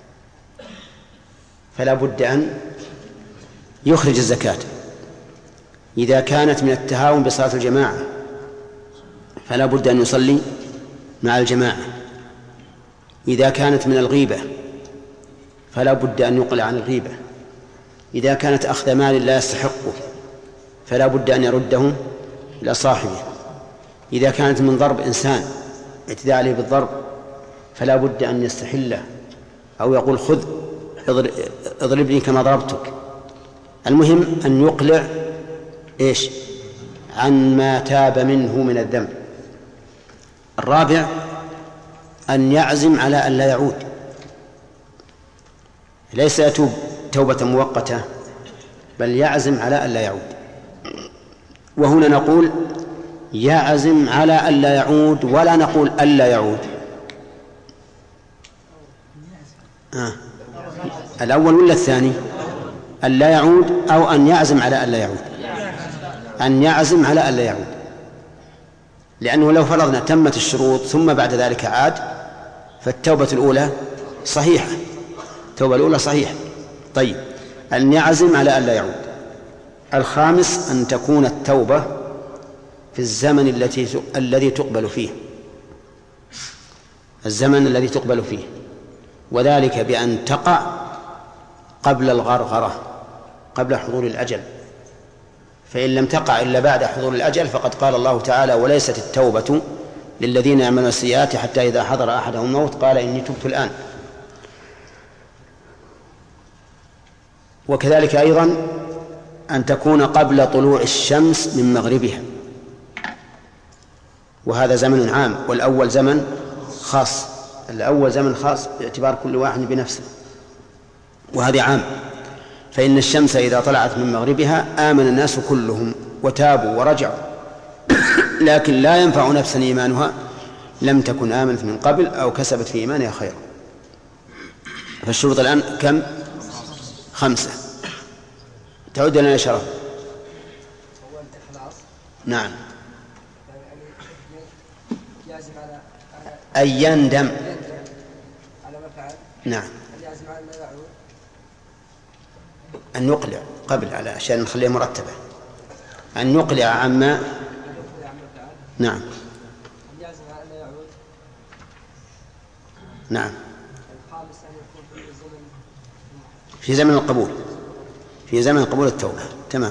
فلا بد أن يخرج الزكاة. إذا كانت من التهاون بصلاة الجماعة فلا بد أن يصلي مع الجماعة. إذا كانت من الغيبة فلا بد أن يقلع عن الغيبة. إذا كانت أخذ مال لا يستحقه فلا بد أن يرده إلى صاحبه. إذا كانت من ضرب إنسان اعتداء عليه بالضرب فلا بد أن يستحله أو يقول خذ اضربني كما ضربتك. المهم أن يقلع إيش عن ما تاب منه من الذنب. الرابع أن يعزم على أن لا يعود، ليس يتوب توبة مؤقتة بل يعزم على أن لا يعود. وهنا نقول يعزم على أن لا يعود ولا نقول ألا يعود. آه. الأول ولا الثاني؟ أن لا يعود أو أن يعزم على أن لا يعود؟ أن يعزم على أن لا يعود، لأنه لو فرضنا تمت الشروط ثم بعد ذلك عاد فالتوبة الأولى صحيحة، التوبة الأولى صحيحة. طيب، أن يعزم على أن لا يعود. الخامس أن تكون التوبة في الزمن التي الذي تقبل فيه، الزمن الذي تقبل فيه، وذلك بأن تقع قبل الغرغرة، قبل حضور الأجل. فإن لم تقع إلا بعد حضور الأجل فقد قال الله تعالى وليست التوبة للذين يعملون السيئات حتى إذا حضر أحدهم الموت قال إني تبت الآن. وكذلك أيضا أن تكون قبل طلوع الشمس من مغربها، وهذا زمن عام، والأول زمن خاص. الأول زمن خاص باعتبار كل واحد بنفسه، وهذا عام. فإن الشمس إذا طلعت من مغربها آمن الناس كلهم وتابوا ورجعوا، لكن لا ينفع نفسا إيمانها لم تكن آمنت من قبل أو كسبت في إيمانها خيرا. فالشروط الآن كم؟ خمسة. تعود لنا يا شرف. نعم. أن يندم نعم، أن نقلع قبل على عشان نخليها مرتبة، أن نقلع عما نعم نعم في زمن القبول، في زمن قبول التوبة. تمام.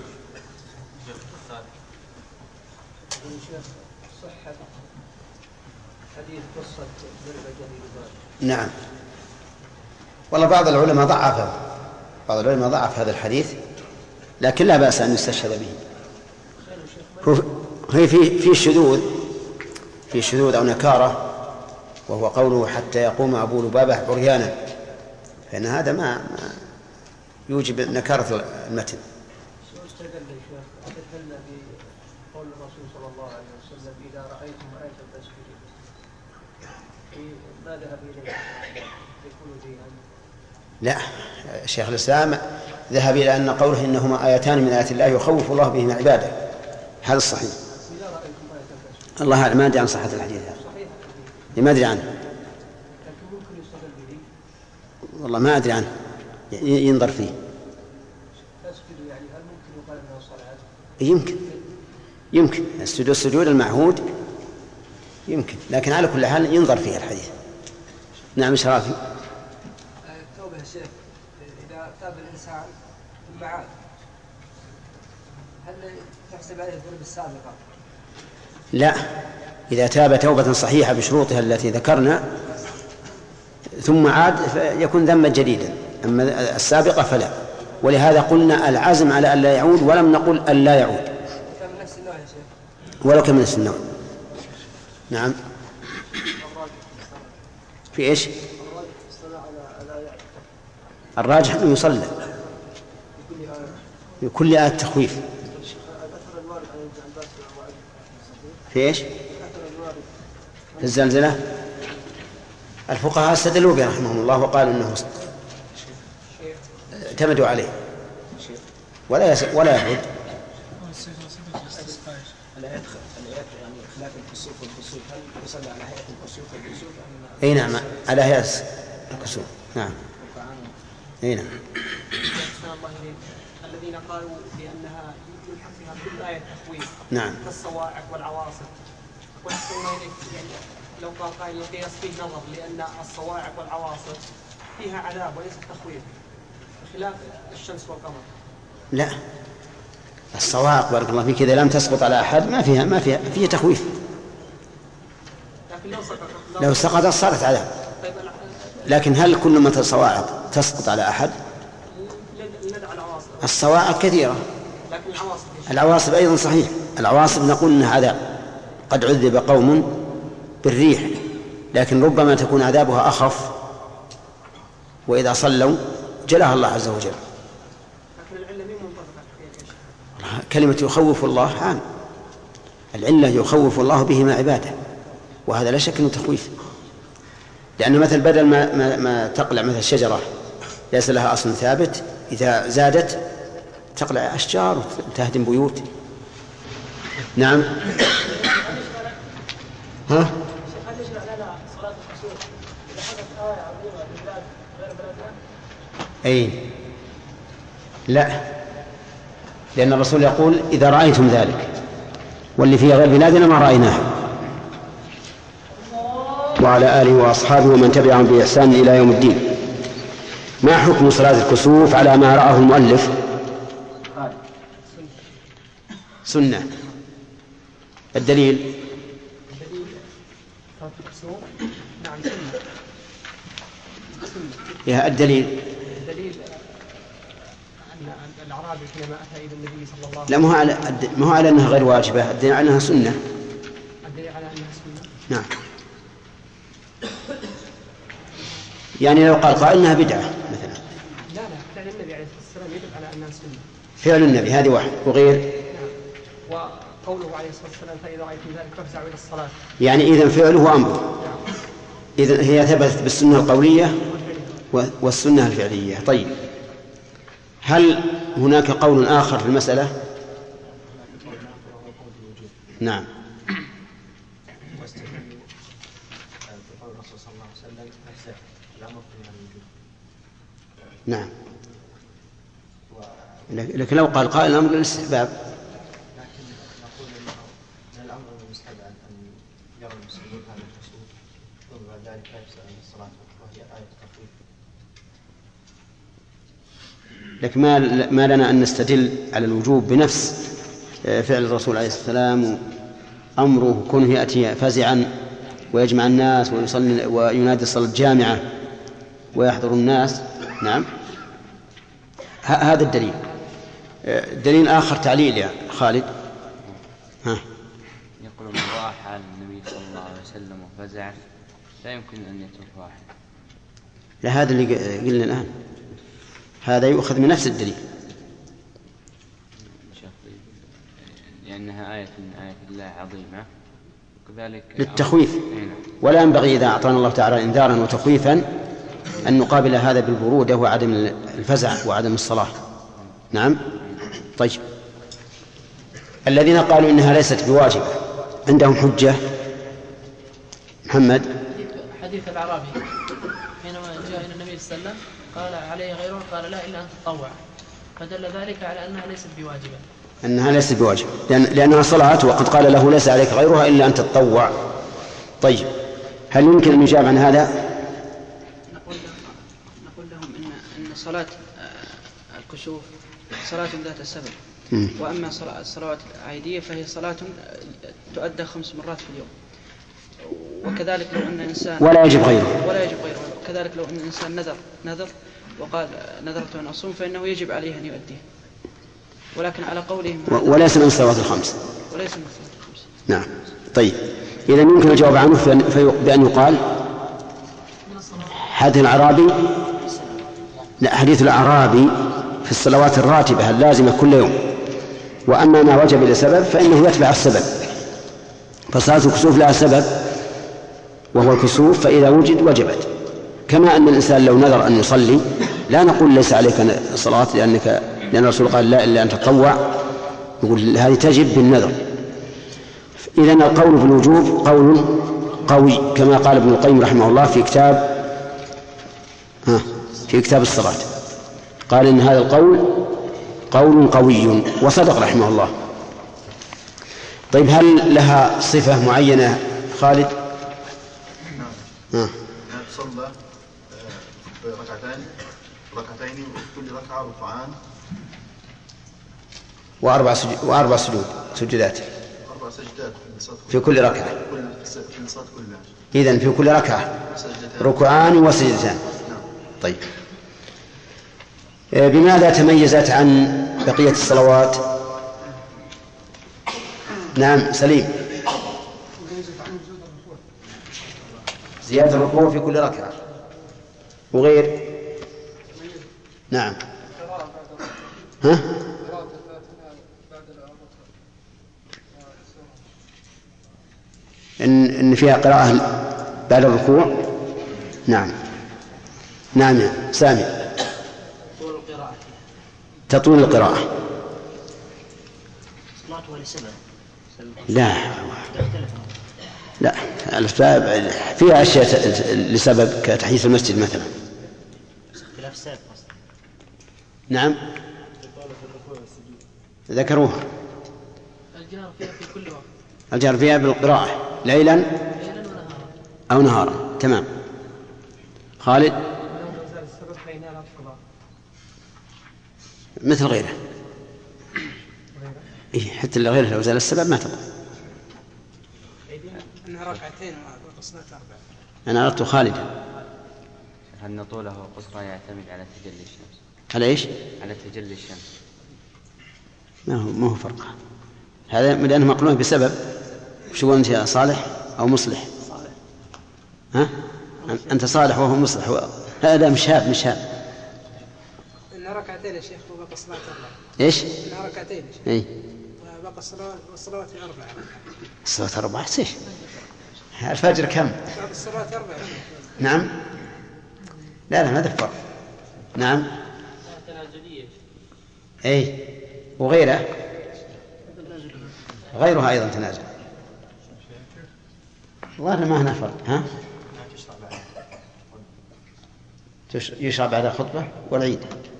نعم. والله بعض العلماء ضعفه، بعض العلماء ضعف هذا الحديث، لكن لا بأس أن يستشهد به. هي في في شذوذ في شذوذ أو نكارة، وهو قوله حتى يقوم أبو لبابة عريانا، فإن هذا ما, ما يوجب نكارة المتن. قول الرسول صلى الله عليه وسلم إذا رأيتم آية فاسجدوا، ما ذهب إليه يكون فيها؟ لا، شيخ الإسلام ذهب إلى أن قوله إنهما آيتان من آيات الله يخوف الله بهما عباده، هذا الصحيح. الله أعلم، ما أدري عن صحة الحديث هذا، ما أدري عنه والله، ما أدري عنه، ينظر فيه. يمكن يمكن السجود السجود المعهود يمكن، لكن على كل حال ينظر فيه الحديث. نعم شرافي. التوبة يا شيخ إذا تاب الإنسان ثم عاد، هل تحسب عليه الذنوب السابقة لا، إذا تاب توبة صحيحة بشروطها التي ذكرنا ثم عاد يكون ذنبا جديدا، أما السابقة فلا. ولهذا قلنا العزم على أن لا يعود، ولم نقل أن لا يعود ولو كان من نفس النوع. نعم. في إيش؟ الراجح أنه يصلى بكل آية تخويف. في إيش؟ في الزلزلة الفقهاء استدلوا به رحمهم الله وقالوا أنه اعتمدوا عليه ولا يس... ولا يعود. اي نعم، على هيئة الكسوف. نعم. اي نعم. الذين قالوا بأنها يلحق فيها كل آية تخويف. نعم. كالصواعق والعواصف. يعني لو قال قائل القياس فيه نظر، لأن الصواعق والعواصف فيها عذاب وليس تخويف، بخلاف الشمس والقمر. لا، الصواعق بارك الله فيك إذا لم تسقط على أحد ما فيها ما فيها فيها تخويف. لكن لو سقطت لو سقطت صارت عذاب. لكن هل كل ما الصواعق تسقط على أحد؟ الصواعق كثيرة. لكن العواصف العواصف أيضا صحيح. العواصف نقول إنها عذاب، قد عذب قوم بالريح، لكن ربما تكون عذابها أخف، وإذا صلوا جلاها الله عز وجل. كلمة يخوف الله عام، العلة يخوف الله به مع عباده، وهذا لا شك أنه تخويف. لأن مثل بدل ما, ما, ما تقلع مثل الشجرة ليس لها أصل ثابت، إذا زادت تقلع أشجار وتهدم بيوت. نعم. ها؟ أي لا، لأن الرسول يقول إذا رأيتم ذلك، واللي في غير بلادنا ما رأيناه. وعلى آله وأصحابه ومن تبعهم بإحسان إلى يوم الدين. ما حكم صلاة الكسوف على ما رآه المؤلف؟ سنة. الدليل؟ يا الدليل؟ الدليل أن الأعرابي حينما أتى إلى النبي صلى الله عليه وسلم. لا، ما هو على ما هو على أنها غير واجبة، الدليل على أنها سنة. الدليل على أنها سنة. نعم. يعني لو قال قائل إنها بدعة مثلا. لا لا، فعل النبي عليه الصلاة والسلام يدل على أنها سنة. فعل النبي هذه واحد، وغير. نعم. وقوله عليه الصلاة والسلام فإذا رأيتم ذلك فافزعوا إلى الصلاة. يعني إذن فعله أمره. نعم. إذن هي ثبتت بالسنة القولية والسنة الفعلية. طيب، هل هناك قول آخر في المسألة؟ نعم. نعم. لكن لو قال قائل الأمر للاستحباب. لكن نقول إن الأمر المستبعد أن يرى المسلمين هذا الكسوف ثم بعد ذلك لا يفسد عن الصلاة وهي آية تخويف. لكن ما ما لنا أن نستدل على الوجوب بنفس فعل الرسول عليه الصلاة والسلام، أمره كونه يأتي فزعا ويجمع الناس ويصلي وينادي صلاة جامعة ويحضر الناس. نعم، هذا الدليل. دليل آخر تعليل يا خالد. ها. يقول من رأى حال النبي صلى الله عليه وسلم وفزع لا يمكن أن يترك واحد. لا، هذا اللي قلنا الآن، هذا يؤخذ من نفس الدليل. لأنها آية من آيات الله عظيمة وكذلك للتخويف، ولا ينبغي إذا أعطانا الله تعالى إنذارا وتخويفا أن نقابل هذا بالبرودة وعدم الفزع وعدم الصلاة. نعم. طيب، الذين قالوا إنها ليست بواجبة عندهم حجة؟ محمد. حديث الأعرابي حينما جاء إلى النبي صلى الله عليه وسلم قال عليه غيره، قال لا إلا أن تتطوع، فدل ذلك على أنها ليست بواجبة. أنها ليست بواجبة لأن لأنها صلاة، وقد قال له ليس عليك غيرها إلا أن تتطوع. طيب، هل يمكن أن يجاب عن هذا؟ نقول نقول لهم إن إن صلاة الكسوف صلاة ذات سبب، وأما الصلوات العيدية فهي صلاة تؤدى خمس مرات في اليوم. وكذلك لو أن إنسان ولا يجب غيره ولا يجب غيره وكذلك لو أن إنسان نذر نذر وقال نذرت أن أصوم فإنه يجب عليه أن يؤديه، ولكن على قولهم وليس من الصلوات الخمس. وليس من الصلوات الخمس. نعم. طيب إذا يمكن الجواب عنه بأن يقال حديث الأعرابي لا حديث الأعرابي في الصلوات الراتبة اللازمة كل يوم، وأما ما وجب لسبب فإنه يتبع السبب، فصلاة الكسوف لها سبب وهو الكسوف، فإذا وجد وجبت. كما أن الإنسان لو نذر أن يصلي لا نقول ليس عليك الصلاة لأنك لأن الرسول قال لا إلا أن تطوع، نقول هذه تجب بالنذر. إذن القول في الوجوب قول قوي كما قال ابن القيم رحمه الله في كتاب ها في كتاب الصلاة، قال إن هذا القول قول قوي وصدق رحمه الله. طيب هل لها صفة معينة خالد؟ نعم. تصلى ركعتين ركعتين وكل ركعة ركعان وأربع سجود وأربع سجود سجدات أربع سجدات في كل ركعة. في الصلاة كلها. إذن في كل ركعة ركعان وسجدتان. طيب بماذا تميزت عن بقية الصلوات؟ نعم سليم. زيادة الركوع في كل ركعة وغير. نعم. ها؟ إن إن فيها قراءة بعد الركوع. نعم. نعم يا سامي. طول القراءة. تطول القراءة. صلاته لسبب. لا لا الأسباب فيها أشياء لسبب كتحييث المسجد مثلا. اختلاف السبب. نعم ذكروها. الجهر فيها في كل وقت. الجهر فيها بالقراءة ليلا أو نهارا. تمام. خالد مثل غيره. إيه حتى اللي غيره لو زال السبب ما تضر. أنها ركعتين وصلاة أربع. أنا أردت خالدا. أن طوله وقصره يعتمد على تجلي الشمس. على إيش؟ على تجلي الشمس. ما هو ما هو فرق هذا لأنه مقرون بسبب. وش يقول أنت يا صالح أو مصلح؟ صالح. ها؟ أنت صالح وهو مصلح. هذا مشاب مشاب. إنها ركعتين يا شيخ وبقى صلاة أربع. إيش؟ إنها ركعتين يا شيخ. إيه. وبقى الصلاة والصلوات أربع. الصلاة أربعة إيش؟ الفجر كم؟ الصلاة أربع. نعم. لا لا ما ذا فرق. نعم. تنازلية. إيه وغيره غيرها أيضا تنازل. والله ما هنا فرق. ها؟ يشرع بعد الخطبة والعيد.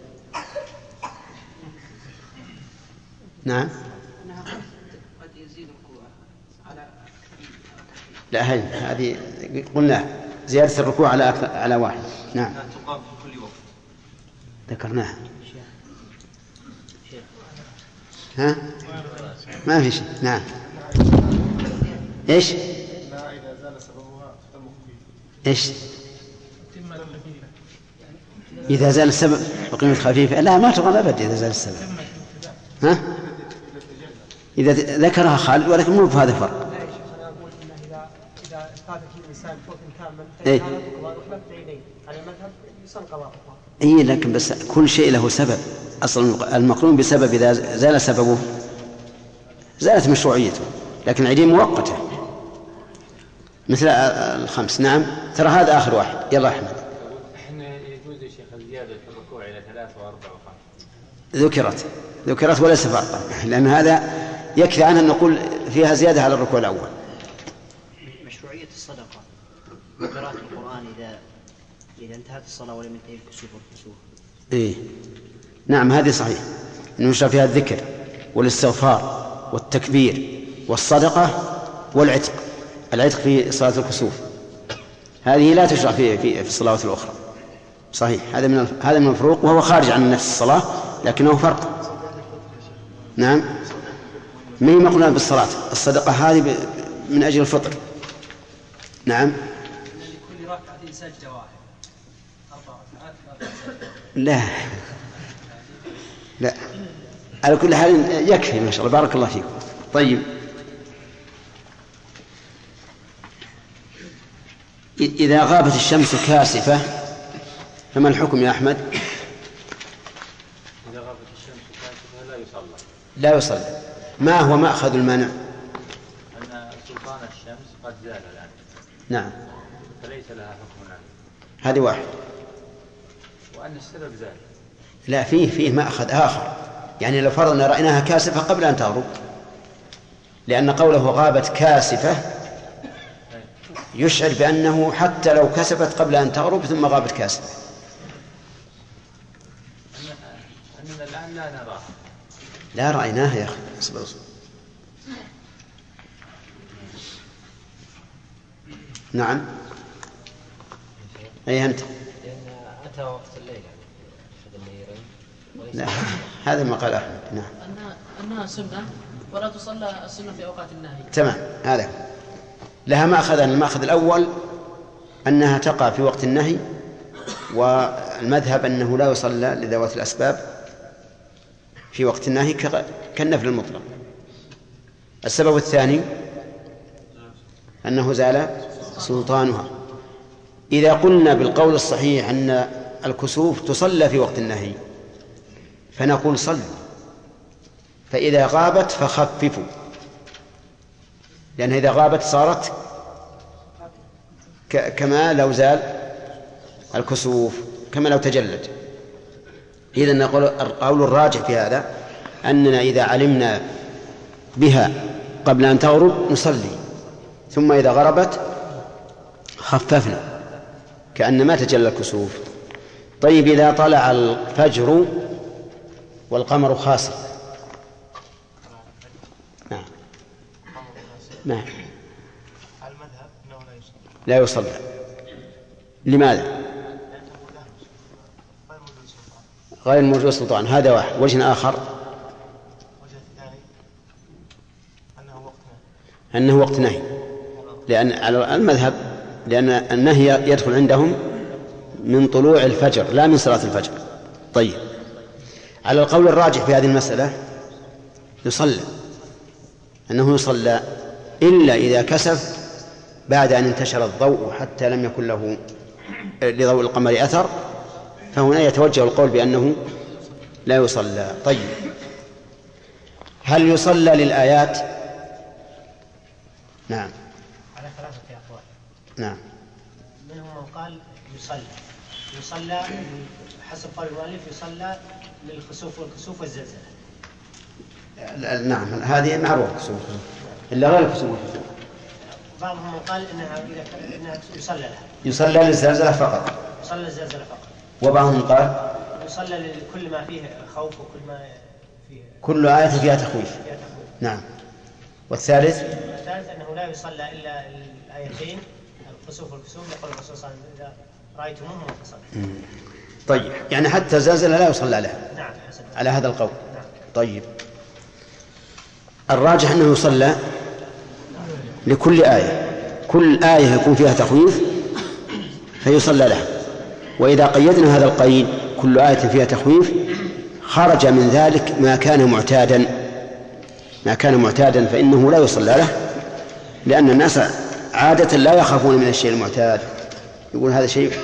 نعم. قد يزيد الركوع على لا هذه هذه قلنا زيادة الركوع على على واحد. نعم. تقام في كل وقت. ذكرناها. ها؟ ما في شيء. نعم. إيش؟ لا إذا زال سببها إيش؟ إذا زال السبب بقيمة خفيفة. لا ما تقام أبدا إذا زال السبب. ها؟ إذا ذكرها خالد ولكن مو بهذا فرق. لا يا شيخ أنا أقول إنه إذا إذا استاذ الإنسان بوقت كامل إيه؟ فإن كانت قضاء وخلفت عينين على المذهب يصير قضاء. إيه لكن بس كل شيء له سبب. أصلا المقرون بسبب إذا زال سببه زالت مشروعيته، لكن العيدين مؤقتة مثل الخمس. نعم. ترى هذا آخر واحد. يلا أحمد. احنا يجوز يا شيخ الزيادة في الركوع إلى ثلاث وأربع وخمس. ذكرت ذكرت وليس فرقا، لأن هذا يكفي عنها أن نقول فيها زيادة على الركوع الأول. مشروعية الصدقة وقراءة القرآن إذا إذا انتهت الصلاة ولم ينتهي الكسوف والكسوف. إيه نعم هذه صحيح، إنه يشرع فيها الذكر والاستغفار والتكبير والصدقة والعتق. العتق في صلاة الكسوف هذه لا تشرع في في في الصلوات الأخرى. صحيح. هذا من هذا من الفروق، وهو خارج عن نفس الصلاة لكنه فرق. نعم، ما هي مقرونة بالصلاة. الصدقة هذه من أجل الفطر. نعم. لكل ركعة سجدة واحدة، أربع ركعات. لا لا، على كل حال يكفي ما شاء الله، بارك الله فيكم. طيب، إذا غابت الشمس كاسفة فما الحكم يا أحمد؟ إذا غابت الشمس كاسفة لا يصلى. لا يصلى. ما هو مأخذ المانع؟ أن سلطان الشمس قد زال الآن. نعم. فليس لها حكم الآن. هذه واحد. وأن السبب زال. لا، فيه فيه مأخذ آخر. يعني لو فرضنا رأيناها كاسفة قبل أن تغرب، لأن قوله غابت كاسفة يشعر بأنه حتى لو كسفت قبل أن تغرب ثم غابت كاسفة. أننا الآن لا نراها. لا رأيناها يا أخي. اصبر اصبر. نعم. أي أنت؟ لأن أتى وقت الليل لا، هذا ما قال أحمد. نعم. أنها أنها سنة ولا تصلى السنة في أوقات النهي. تمام، هذا لها مأخذان. المأخذ الأول أنها تقع في وقت النهي، والمذهب أنه لا يصلى لذوات الأسباب في وقت النهي كالنفل المطلق. السبب الثاني أنه زال سلطانها. إذا قلنا بالقول الصحيح أن الكسوف تصلى في وقت النهي فنقول صل، فإذا غابت فخففوا، لأن إذا غابت صارت كما لو زال الكسوف، كما لو تجلد. إذن نقول القول الراجح في هذا أننا إذا علمنا بها قبل أن تغرب نصلي، ثم إذا غربت خففنا كأن ما تجلى الكسوف. طيب، إذا طلع الفجر والقمر خاسف. نعم. نعم. المذهب أنه لا يصلى. لا يصلى. لماذا؟ غير موجود سلطان. هذا واحد. وجه آخر وجه الثاني أنه وقت نهي. أنه وقت نهي، لأن على المذهب لأن النهي يدخل عندهم من طلوع الفجر لا من صلاة الفجر. طيب، على القول الراجح في هذه المسألة يصلى، أنه يصلى إلا إذا كسف بعد أن انتشر الضوء حتى لم يكن له لضوء القمر أثر، فهنا يتوجه القول بأنه لا يصلى. طيب، هل يصلى للآيات؟ نعم. على ثلاثة أقوال. نعم. منهم من قال يصلى يصلى حسب قول المؤلف يصلى للخسوف والكسوف والزلزلة. نعم، هذه معروفة الكسوف إلا غير الكسوف. بعضهم قال إنها إذا إنها يصلى لها. يصلى للزلزلة فقط. يصلى للزلزلة فقط. وبعضهم قال يصلى لكل ما فيه خوف وكل ما فيه كل آية فيها تخويف. فيها تخويف. نعم. والثالث الثالث أنه لا يصلى إلا الآيتين الخسوف والكسوف، يقول الرسول صلى الله عليه وسلم إذا رأيتموهم فصلوا. طيب، يعني حتى الزلزلة لا يصلى لها. نعم. حسن. على هذا القول. نعم. طيب، الراجح أنه يصلى لكل آية، كل آية يكون فيها تخويف فيصلى لها. وإذا قيدنا هذا القيد كل آية فيها تخويف خرج من ذلك ما كان معتادا ما كان معتادا فإنه لا يصلى له، لأن الناس عادة لا يخافون من الشيء المعتاد، يقول هذا شيء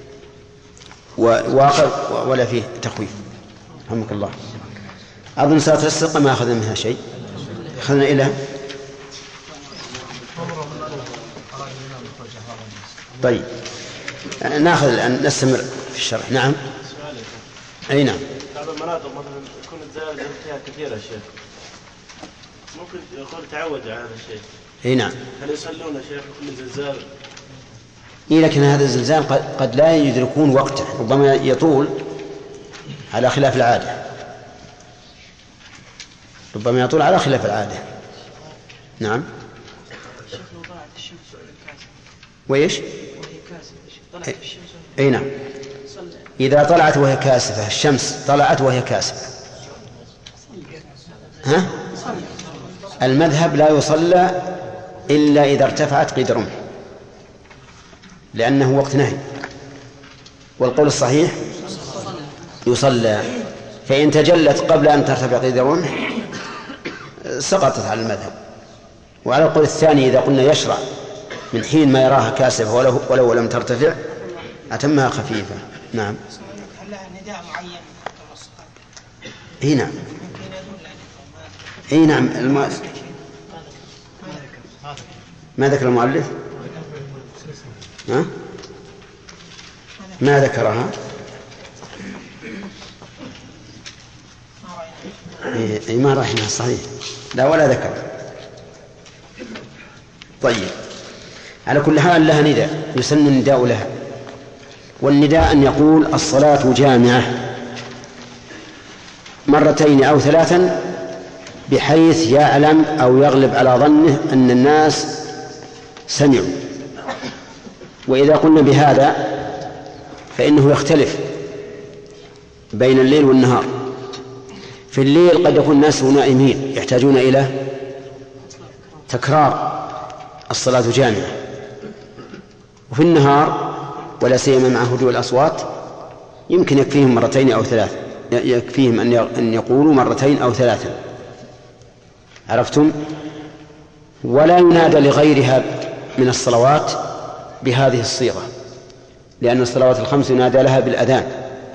واقع ولا فيه تخويف. رحمك الله. أظن صلاة السقة ما أخذنا منها شيء، أخذنا إلى طيب ناخذ الآن نستمر في الشرح. نعم. أي نعم. بعض المناطق مثلا تكون الزلازل فيها كثيرة يا شيخ، ممكن يقول تعود على هذا الشيء. أي نعم. هل يصلون يا شيخ كل زلزال؟ إيه، لكن هذا الزلزال قد, قد لا يدركون وقته، ربما يطول على خلاف العادة، ربما يطول على خلاف العادة. نعم. وإيش؟ أي نعم. إذا طلعت وهي كاسفة، الشمس طلعت وهي كاسفة ها؟ المذهب لا يصلى إلا إذا ارتفعت قيد رمح، لأنه وقت نهي. والقول الصحيح يصلى، فإن تجلت قبل أن ترتفع قيد الرمح سقطت على المذهب. وعلى القول الثاني إذا قلنا يشرع من حين ما يراها كاسفة ولو, ولو لم ترتفع أتمها خفيفة. نعم. هل لها نداء معين؟ اي نعم، اي نعم. الم... ما ذكر المؤلف؟ ها؟ ما ذكرها؟ اي ما رأينا صحيح، لا ولا ذكر. طيب، على كل حال لها نداء يسن النداء لها، والنداء أن يقول الصلاة جامعة مرتين أو ثلاثا بحيث يعلم أو يغلب على ظنه أن الناس سمعوا. وإذا قلنا بهذا فإنه يختلف بين الليل والنهار. في الليل قد يكون الناس نائمين يحتاجون إلى تكرار الصلاة جامعة، وفي النهار ولا سيما مع هدوء الأصوات يمكن يكفيهم مرتين أو ثلاث، يكفيهم أن يقولوا مرتين أو ثلاثا. عرفتم؟ ولا ينادى لغيرها من الصلوات بهذه الصيغة، لأن الصلوات الخمس ينادى لها بالأذان.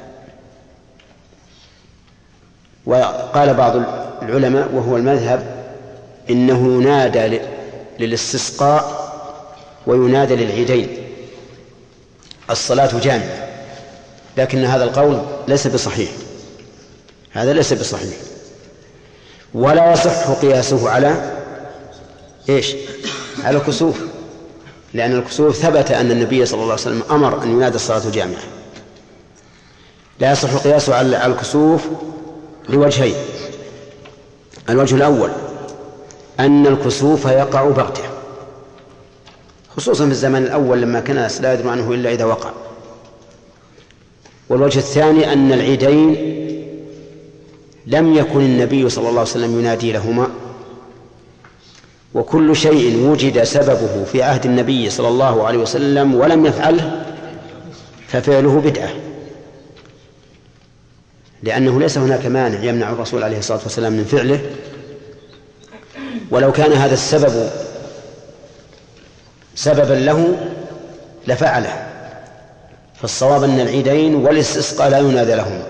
وقال بعض العلماء وهو المذهب إنه ينادى للاستسقاء وينادى للعيدين الصلاة جامعة، لكن هذا القول ليس بصحيح، هذا ليس بصحيح، ولا يصح قياسه على إيش؟ على الكسوف، لأن الكسوف ثبت أن النبي صلى الله عليه وسلم أمر أن ينادى الصلاة جامعة. لا يصح قياسه على الكسوف لوجهين. الوجه الأول أن الكسوف يقع بغتة، خصوصا في الزمن الأول لما كان الناس لا يدرون عنه إلا إذا وقع. والوجه الثاني أن العيدين لم يكن النبي صلى الله عليه وسلم ينادي لهما، وكل شيء وجد سببه في عهد النبي صلى الله عليه وسلم ولم يفعله ففعله بدعة، لأنه ليس هناك مانع يمنع الرسول عليه الصلاة والسلام من فعله، ولو كان هذا السبب سببا له لفعله. فالصواب أن العيدين والاستسقاء لا ينادى لهما،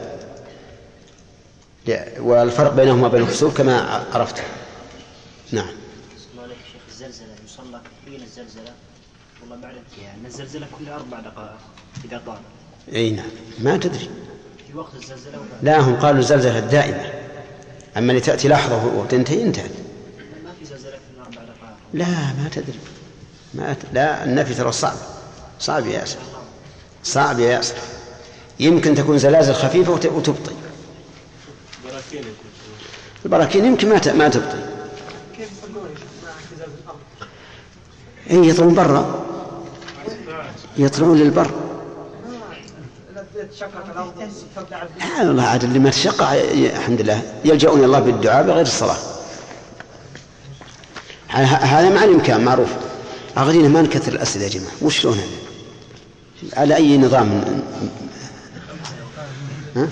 والفرق بينهما بين الكسوف كما عرفت. نعم. شيخ الزلزلة يصلى حين الزلزلة والله بعد انتهاء أن الزلزلة كل أربع دقائق إذا طال. أي نعم، ما تدري في وقت الزلزلة وبعد. لا، هم قالوا الزلزلة الدائمة، أما اللي تأتي لحظة وتنتهي انتهت. ما في زلزلة في أربع دقائق. لا ما تدري، ما ت... لا النفي ترى صعب، صعب يا ياسر، صعب يا ياسر. يمكن تكون زلازل خفيفة وت... وتبطي. البراكين يمكن ما ت... ما تبطي. كيف يصلون مع اهتزاز الأرض؟ إيه يطلعون برا، يطلعون للبر. سبحان الله، عاد اللي ما تشقى الحمد لله يلجؤون إلى الله بالدعاء بغير الصلاة. هذا مع الإمكان معروف. أغرينا ما نكثر الأسئلة يا جماعة، وش شلون هذا؟ على أي نظام؟ ها؟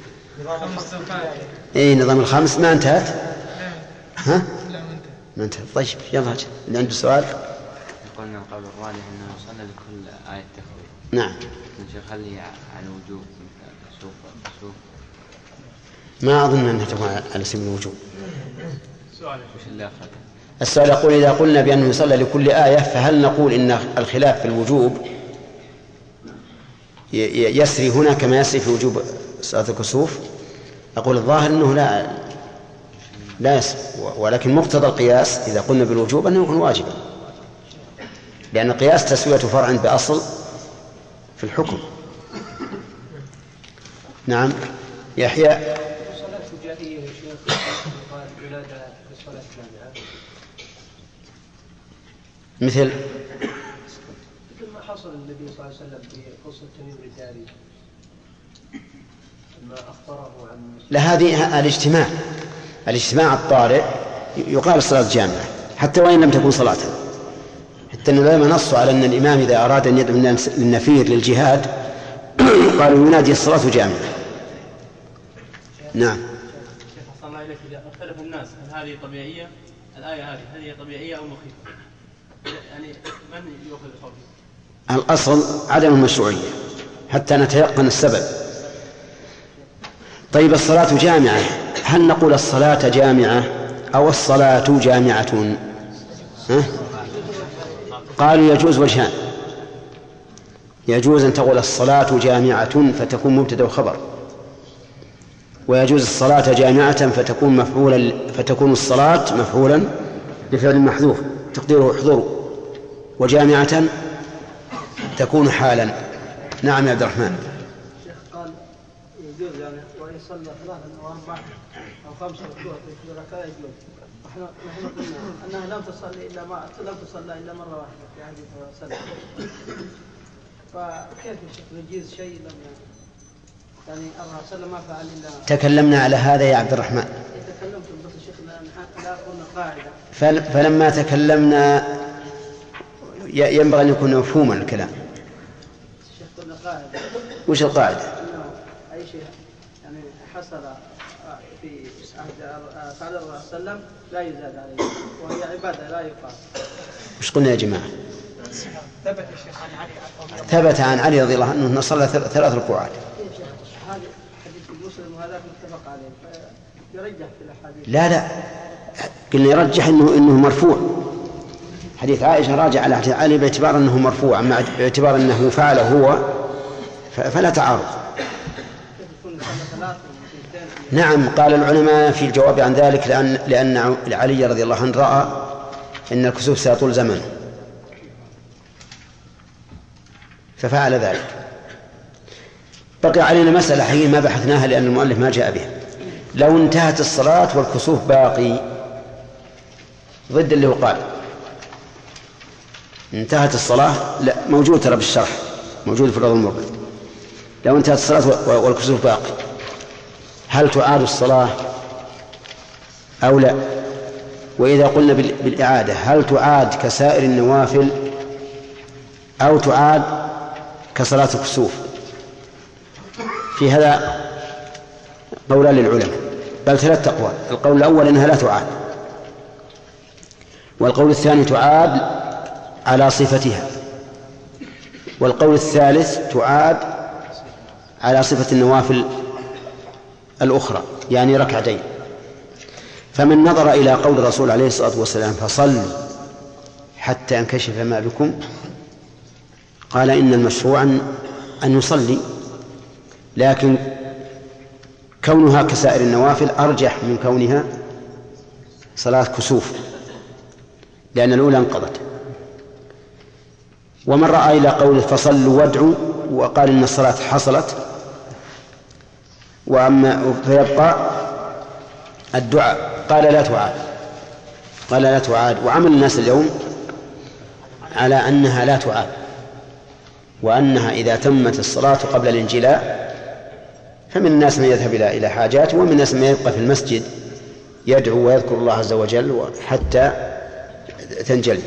إيه نظام الخامس ما انتهت؟ ها؟ ما انتهت. طيب يلا هجل. اللي عنده سؤال؟ قلنا قبل الراجح أنه صلى لكل آية تخويف. نعم. نخلي على الوجوب كسوف كسوف. ما أظن أنها تكون على سبيل الوجوب. سؤال وش اللي أخذ؟ السؤال يقول إذا قلنا بأنه يصلى لكل آية فهل نقول إن الخلاف في الوجوب يسري هنا كما يسري في وجوب صلاة الكسوف؟ أقول الظاهر أنه لا لا يسري، ولكن مقتضى القياس إذا قلنا بالوجوب أنه يكون واجبا، لأن القياس تسوية فرع بأصل في الحكم. نعم. يحيى. صلاة الجاهلية يا شيخ قال ينادى بالصلاة الجامعة مثل مثل ما حصل النبي صلى الله عليه وسلم في قصة تميم الداري لما أخبره عن لا، هذه الاجتماع الاجتماع الطارئ يقال صلاة جامعة حتى وإن لم تكن صلاة، حتى أنه لما نصوا على أن الإمام إذا أراد أن يدعو للنفير للجهاد قالوا ينادي الصلاة جامعة. نعم. شيخ صلى الله عليه إذا اختلف الناس هل هذه طبيعية؟ الآية هذه هل هي طبيعية أو مخيفة؟ يعني من يأخذ قوله؟ الأصل عدم المشروعية حتى نتيقن السبب. طيب الصلاة جامعة، هل نقول الصلاة جامعة أو الصلاة جامعة؟ ها؟ قالوا يجوز وجهان، يجوز أن تقول الصلاة جامعة فتكون مبتدأ وخبر، ويجوز الصلاة جامعة فتكون مفعولا فتكون الصلاة مفعولا بفعل محذوف تقديره حضور، وجامعة تكون حالا. نعم يا عبد الرحمن. الشيخ قال يجوز يعني وإن صلى ثلاثا أو أربعة أو خمسة في ركعة يجوز. نحن نحن قلنا أنها لم تصلي إلا ما لم تصلى إلا مرة واحدة في حديث سلم. فكيف يجوز شيء لم يعني الله صلى ما فعل إلا. تكلمنا على هذا يا عبد الرحمن. تكلمت بس الشيخ لا قلنا قاعدة. فلما تكلمنا ينبغي أن يكون مفهوما الكلام. الشيخ قلنا قاعدة. وش القاعدة؟ أي شيء يعني حصل في عهد فعل الرسول صلى الله عليه وسلم لا يزاد عليه وهي عبادة لا يقال. وش قلنا يا جماعة؟ ثبت الشيخ عن علي ثبت عن علي رضي الله عنه أنه صلى ثلاث ركوعات. هذا حديث مسلم وهذا متفق عليه يرجح في الأحاديث. لا لا قلنا يرجح إنه إنه مرفوع. حديث عائشة راجع على حديث علي باعتبار أنه مرفوع، مع باعتبار أنه فعله هو فلا تعارض. نعم قال العلماء في الجواب عن ذلك لأن لأن علي رضي الله عنه رأى أن الكسوف سيطول زمنه ففعل ذلك. بقي علينا مسألة حين ما بحثناها لأن المؤلف ما جاء بها. لو انتهت الصلاة والكسوف باقي ضد اللي هو قال انتهت الصلاة، لا موجود ترى بالشرح موجود في الروض المربع. لو انتهت الصلاة والكسوف باقي هل تعاد الصلاة أو لا؟ وإذا قلنا بالإعادة هل تعاد كسائر النوافل أو تعاد كصلاة الكسوف؟ في هذا قولان للعلماء بل ثلاث أقوال. القول الأول أنها لا تعاد، والقول الثاني تعاد على صفتها، والقول الثالث تعاد على صفة النوافل الأخرى يعني ركعتين. فمن نظر إلى قول الرسول عليه الصلاة والسلام فصلوا حتى انكشف ما بكم قال إن المشروع أن يصلي، لكن كونها كسائر النوافل أرجح من كونها صلاة كسوف لأن الأولى انقضت. ومن رأى إلى قوله فصلوا وادعوا وقال إن الصلاة حصلت وأما فيبقى الدعاء قال لا تعاد قال لا تعاد وعمل الناس اليوم على أنها لا تعاد، وأنها إذا تمت الصلاة قبل الانجلاء فمن الناس من يذهب إلى حاجاته ومن الناس من يبقى في المسجد يدعو ويذكر الله عز وجل حتى تنجلي.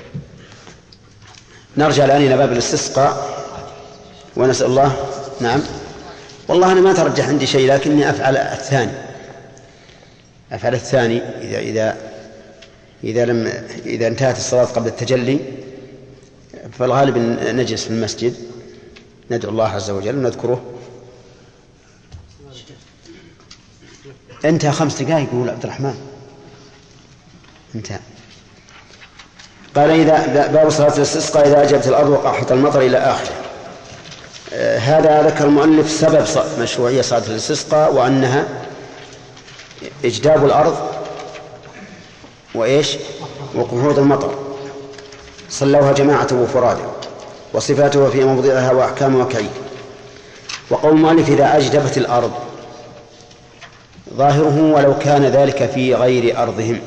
نرجع الآن إلى باب الاستسقاء ونسأل الله. نعم والله أنا ما ترجح عندي شيء لكني أفعل الثاني أفعل الثاني إذا إذا إذا لم إذا انتهت الصلاة قبل التجلي فالغالب أن نجلس في المسجد ندعو الله عز وجل ونذكره. انتهى خمس دقائق يقول عبد الرحمن انتهى. قال إذا باب صلاة الاستسقاء إذا أجبت الأرض وقحط المطر إلى آخره. آه هذا ذكر المؤلف سبب مشروعية صلاة الاستسقاء وأنها إجداب الأرض وإيش وقحوط المطر صلوها جماعة وفرادى وصفاتها في موضعها وأحكامها كعيد. وقول المؤلف إذا أجدبت الأرض ظاهره ولو كان ذلك في غير أرضهم.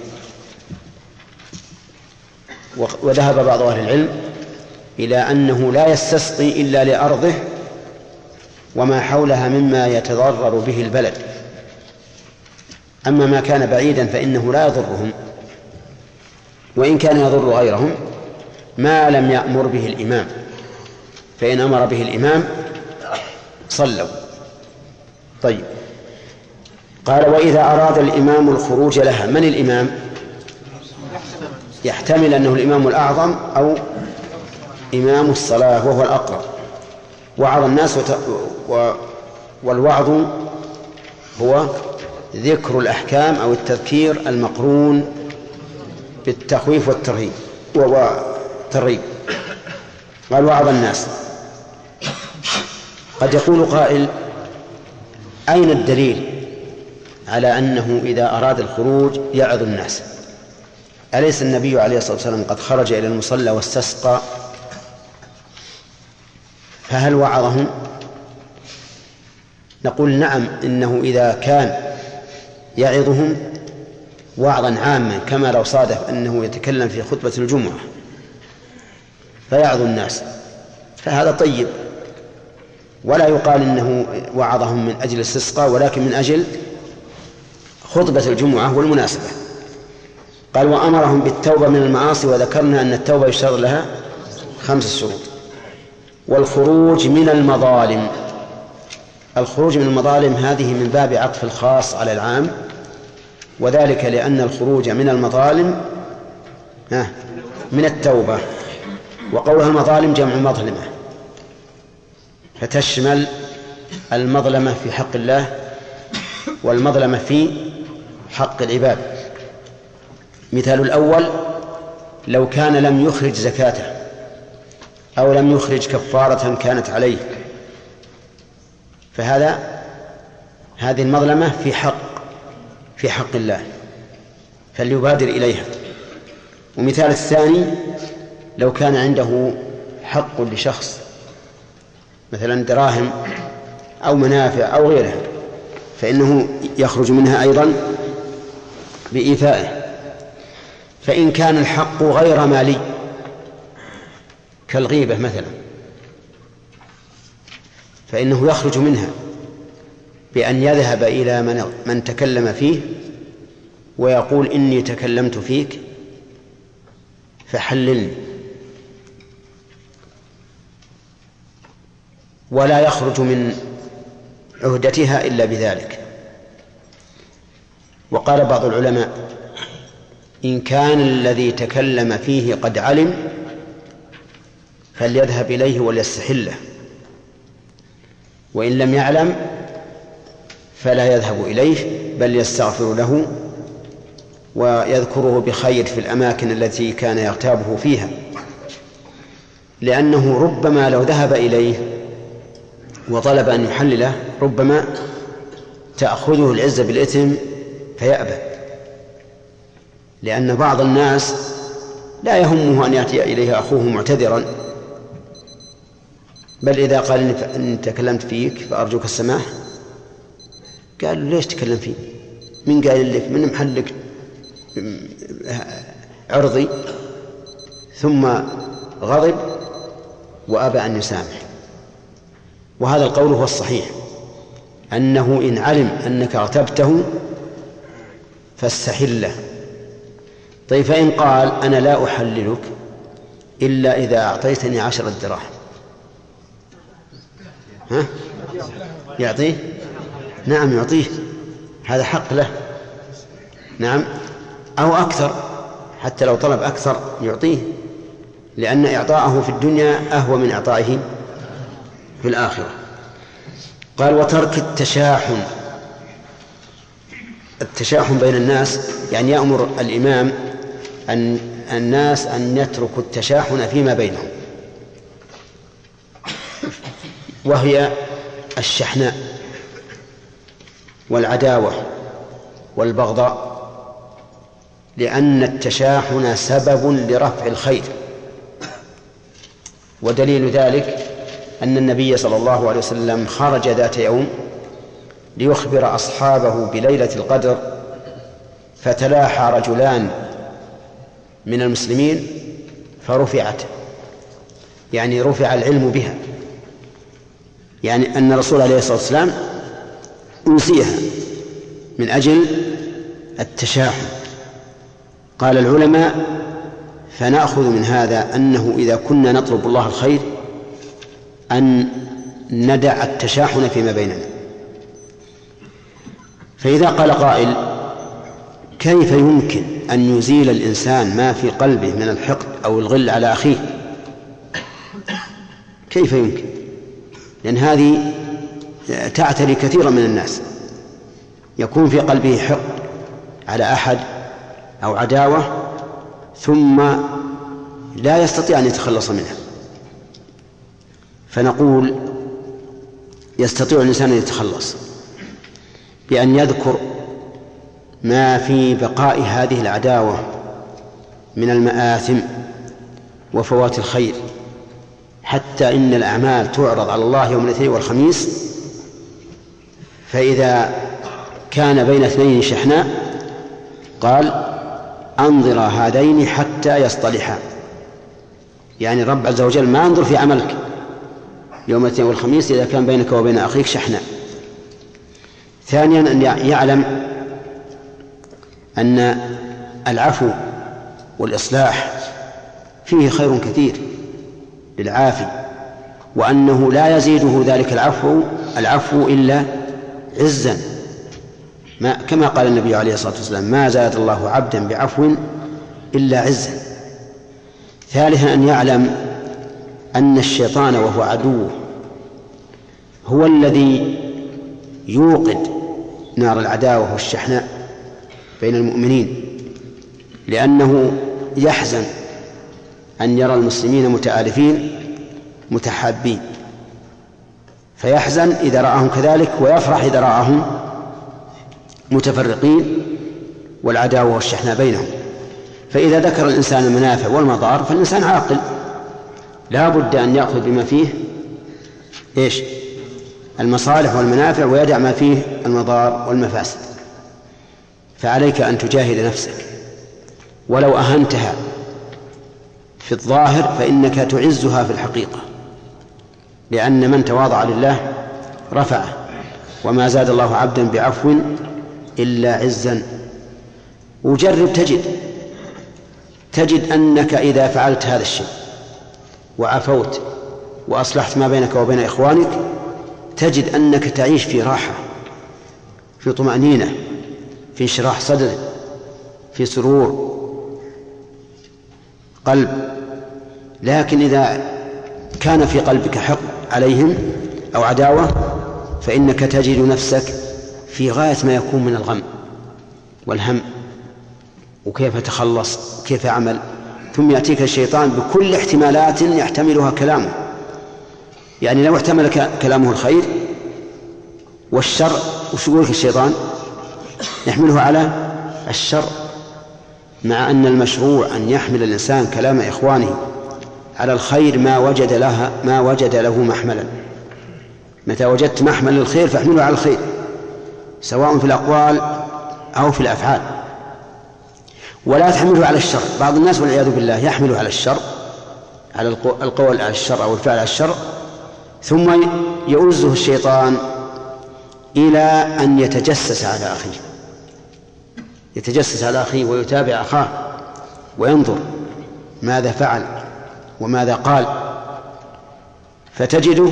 وذهب بعض أهل العلم إلى أنه لا يستسقي إلا لأرضه وما حولها مما يتضرر به البلد، أما ما كان بعيدا فإنه لا يضرهم، وإن كان يضر غيرهم ما لم يأمر به الإمام، فإن أمر به الإمام صلوا. طيب، قال وإذا أراد الإمام الخروج لها، من الإمام؟ يحتمل أنه الإمام الأعظم أو إمام الصلاة وهو الأقرب. وعظ الناس وت... و... والوعظ هو ذكر الأحكام أو التذكير المقرون بالتخويف والترهيب والترغيب. قال وعظ الناس. قد يقول قائل أين الدليل على أنه إذا أراد الخروج يعظ الناس؟ أليس النبي عليه الصلاة والسلام قد خرج إلى المصلى واستسقى، فهل وعظهم؟ نقول نعم، إنه إذا كان يعظهم وعظا عاما كما لو صادف أنه يتكلم في خطبة الجمعة فيعظ الناس فهذا طيب، ولا يقال إنه وعظهم من أجل الاستسقاء ولكن من أجل خطبة الجمعة والمناسبة. قال وأمرهم بالتوبة من المعاصي، وذكرنا أن التوبة يشترط لها خمس شروط. والخروج من المظالم، الخروج من المظالم هذه من باب عطف الخاص على العام، وذلك لأن الخروج من المظالم من التوبة، وقولها المظالم جمع مظلمة، فتشمل المظلمة في حق الله والمظلمة في حق العباد. مثال الأول لو كان لم يخرج زكاته أو لم يخرج كفارة كانت عليه، فهذا هذه المظلمة في حق في حق الله فليبادر إليها. ومثال الثاني لو كان عنده حق لشخص مثلا دراهم أو منافع أو غيرها فإنه يخرج منها أيضا بإيفائه. فإن كان الحق غير مالي كالغيبة مثلا فإنه يخرج منها بأن يذهب إلى من, من تكلم فيه ويقول إني تكلمت فيك فحللني، ولا يخرج من عهدتها إلا بذلك. وقال بعض العلماء إن كان الذي تكلم فيه قد علم فليذهب إليه وليستحله، وإن لم يعلم فلا يذهب إليه بل يستغفر له ويذكره بخير في الأماكن التي كان يغتابه فيها، لأنه ربما لو ذهب إليه وطلب أن يحلله ربما تأخذه العزة بالإثم فيأبى، لأن بعض الناس لا يهمه أن يأتي إليه أخوه معتذرا، بل إذا قال إني تكلمت فيك فأرجوك السماح قال ليش تكلم فيه؟ من قال لك؟ من محلك عرضي؟ ثم غضب وأبى أن يسامح. وهذا القول هو الصحيح، أنه إن علم أنك اغتبته فاستحله. طيب فإن قال أنا لا أحللك إلا إذا أعطيتني عشرة دراهم، ها؟ يعطيه؟ نعم يعطيه، هذا حق له، نعم، أو أكثر، حتى لو طلب أكثر يعطيه، لأن إعطاءه في الدنيا أهوى من إعطائه في الآخرة. قال وترك التشاحن، التشاحن بين الناس يعني يأمر الإمام أن الناس أن يتركوا التشاحن فيما بينهم، وهي الشحناء والعداوة والبغضاء، لأن التشاحن سبب لرفع الخير. ودليل ذلك أن النبي صلى الله عليه وسلم خرج ذات يوم ليخبر أصحابه بليلة القدر، فتلاحى رجلان من المسلمين فرفعت، يعني رفع العلم بها، يعني أن الرسول عليه الصلاة والسلام أوصيها من أجل التشاحن. قال العلماء: فنأخذ من هذا أنه إذا كنا نطلب الله الخير أن ندع التشاحن فيما بيننا. فإذا قال قائل: كيف يمكن أن يزيل الإنسان ما في قلبه من الحقد أو الغل على أخيه؟ كيف يمكن؟ لأن هذه تعتري كثيرا من الناس، يكون في قلبه حقد على أحد أو عداوة ثم لا يستطيع أن يتخلص منها. فنقول: يستطيع الإنسان أن يتخلص بأن يذكر ما في بقاء هذه العداوة من المآثم وفوات الخير، حتى إن الأعمال تعرض على الله يوم الاثنين والخميس، فإذا كان بين اثنين شحناء قال: أنظر هذين حتى يصطلحا. يعني الرب عز وجل ما ينظر في عملك يوم الاثنين والخميس إذا كان بينك وبين أخيك شحناء. ثانيا أن يعلم أن العفو والإصلاح فيه خير كثير للعافي، وأنه لا يزيده ذلك العفو العفو إلا عزا، ما كما قال النبي عليه الصلاة والسلام: ما زاد الله عبدا بعفو إلا عزا. ثالثا أن يعلم أن الشيطان وهو عدوه هو الذي يوقد نار العداوة والشحناء بين المؤمنين، لأنه يحزن أن يرى المسلمين متآلفين متحابين، فيحزن إذا رآهم كذلك ويفرح إذا رآهم متفرقين والعداوة والشحناء بينهم. فإذا ذكر الإنسان المنافع والمضار فالإنسان عاقل، لا بد أن يأخذ بما فيه إيش؟ المصالح والمنافع، ويدع ما فيه المضار والمفاسد. فعليك أن تجاهد نفسك، ولو أهنتها في الظاهر فإنك تعزها في الحقيقة، لأن من تواضع لله رفعه، وما زاد الله عبدا بعفو إلا عزا. وجرب تجد تجد أنك إذا فعلت هذا الشيء وعفوت وأصلحت ما بينك وبين إخوانك تجد أنك تعيش في راحة، في طمأنينة، في انشراح صدر، في سرور قلب. لكن إذا كان في قلبك حقد عليهم أو عداوة فإنك تجد نفسك في غاية ما يكون من الغم والهم، وكيف تخلص وكيف أعمل. ثم يأتيك الشيطان بكل احتمالات يحتملها كلامه. يعني لو احتمل كلامه الخير والشر، وش يقول الشيطان؟ يحمله على الشر، مع أن المشروع أن يحمل الإنسان كلام إخوانه على الخير ما وجد لها ما وجد له محملا. متى وجدت محمل للخير فاحمله على الخير، سواء في الأقوال أو في الأفعال، ولا تحمله على الشر. بعض الناس والعياذ بالله يحمله على الشر، على القول على الشر أو الفعل على الشر، ثم يؤزه الشيطان إلى أن يتجسس على أخيه، يتجسس على أخيه ويتابع أخاه وينظر ماذا فعل وماذا قال، فتجده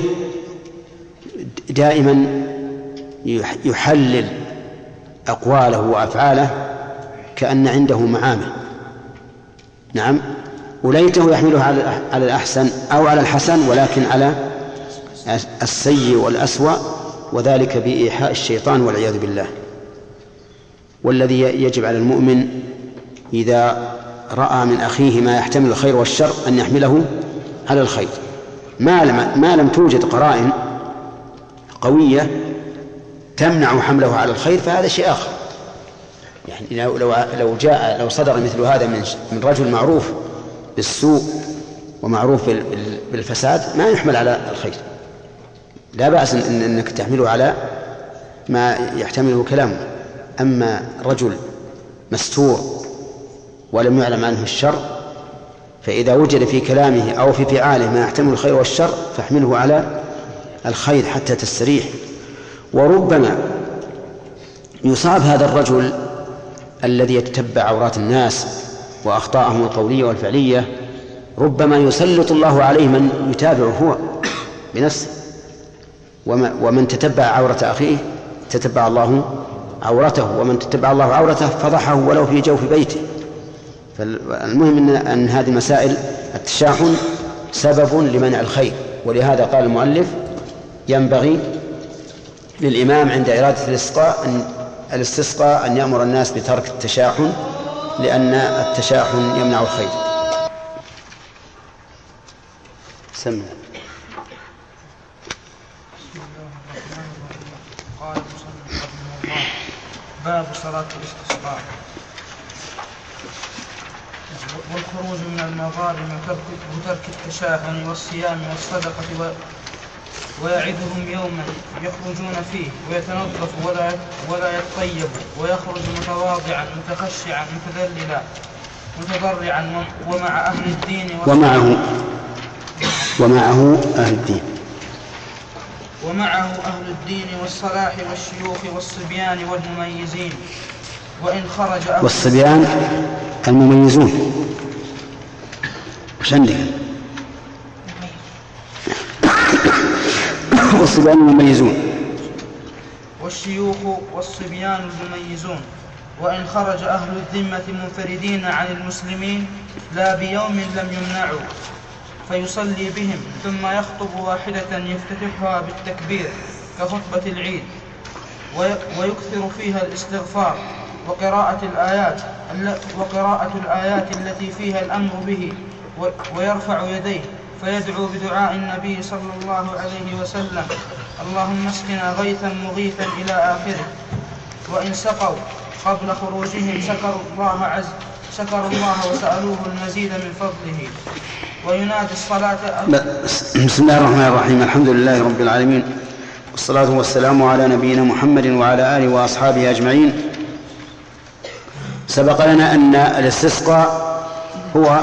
دائما يحلل أقواله وأفعاله كأن عنده معامل. نعم، وليته يحمله على الأحسن أو على الحسن، ولكن على السيء والأسوأ، وذلك بإيحاء الشيطان والعياذ بالله. والذي يجب على المؤمن إذا رأى من أخيه ما يحتمل الخير والشر أن يحمله على الخير، ما لم, ما لم توجد قرائن قوية تمنع حمله على الخير فهذا شيء آخر. يعني لو, لو, لو جاء لو صدر مثل هذا من, من رجل معروف بالسوء ومعروف بالفساد ما يحمل على الخير، لا بأس إن أنك تحمله على ما يحتمله كلامه. أما رجل مستور ولم يعلم عنه الشر فإذا وجد في كلامه أو في فعاله ما يحتمل الخير والشر فاحمله على الخير حتى تستريح. وربما يصاب هذا الرجل الذي يتتبع عورات الناس وأخطاءهم القولية والفعلية ربما يسلط الله عليه من يتابعه هو بنفسه، ومن تتبع عورة أخيه تتبع الله عورته، ومن تتبع الله عورته فضحه ولو في جوف بيته. فالمهم أن هذه المسائل التشاحن سبب لمنع الخير، ولهذا قال المؤلف ينبغي للإمام عند إرادة الاستسقاء أن الاستسقاء أن يأمر الناس بترك التشاحن، لأن التشاحن يمنع الخير. سمع. قال باب صلاة الاستسقاء. والخروج من المغارم وترك التشاحن والصيام والصدقة، ويعدهم يوما يخرجون فيه ويتنظف ولا ولا يتطيب، ويخرج متواضعا متخشعا متذللا متضرعا ومع أهل الدين ومعه ومعه أهل الدين ومعه أهل الدين والصلاح والشيوخ والصبيان والمميزين. وإن خرج أهل والصبيان المميزون وش عندك؟ والصبيان المميزون والشيوخ والصبيان المميزون. وإن خرج أهل الذمة منفردين عن المسلمين لا بيوم لم يمنعوا، فيصلي بهم ثم يخطب واحدة يفتتحها بالتكبير كخطبة العيد، ويكثر فيها الاستغفار وقراءة الآيات وقراءة الآيات التي فيها الأمر به، ويرفع يديه فيدعو بدعاء النبي صلى الله عليه وسلم: اللهم اسقنا غيثا مغيثا إلى آخره. وإن سقوا قبل خروجهم شكروا الله عز شكروا الله وسألوه المزيد من فضله. وينادي الصلاة. بسم الله الرحمن الرحيم. الحمد لله رب العالمين، والصلاة والسلام على نبينا محمد وعلى آله وأصحابه أجمعين. سبق لنا أن الاستسقاء هو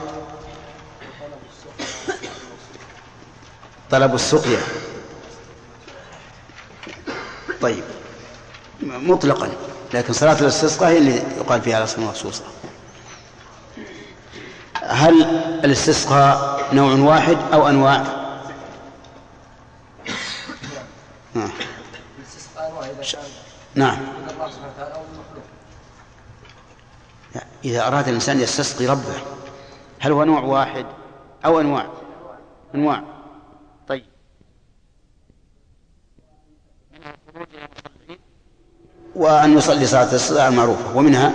طلب السقيا، طيب مطلقا، لكن صلاة الاستسقاء هي اللي يقال فيها الاسم مخصوصة. هل الاستسقاء نوع واحد أو أنواع؟ نعم. نعم. إذا أراد الإنسان يستسقي ربه هل هو نوع واحد أو أنواع؟ أنواع. طيب. وأن يصلي صلاة الاستسقاء المعروفة، ومنها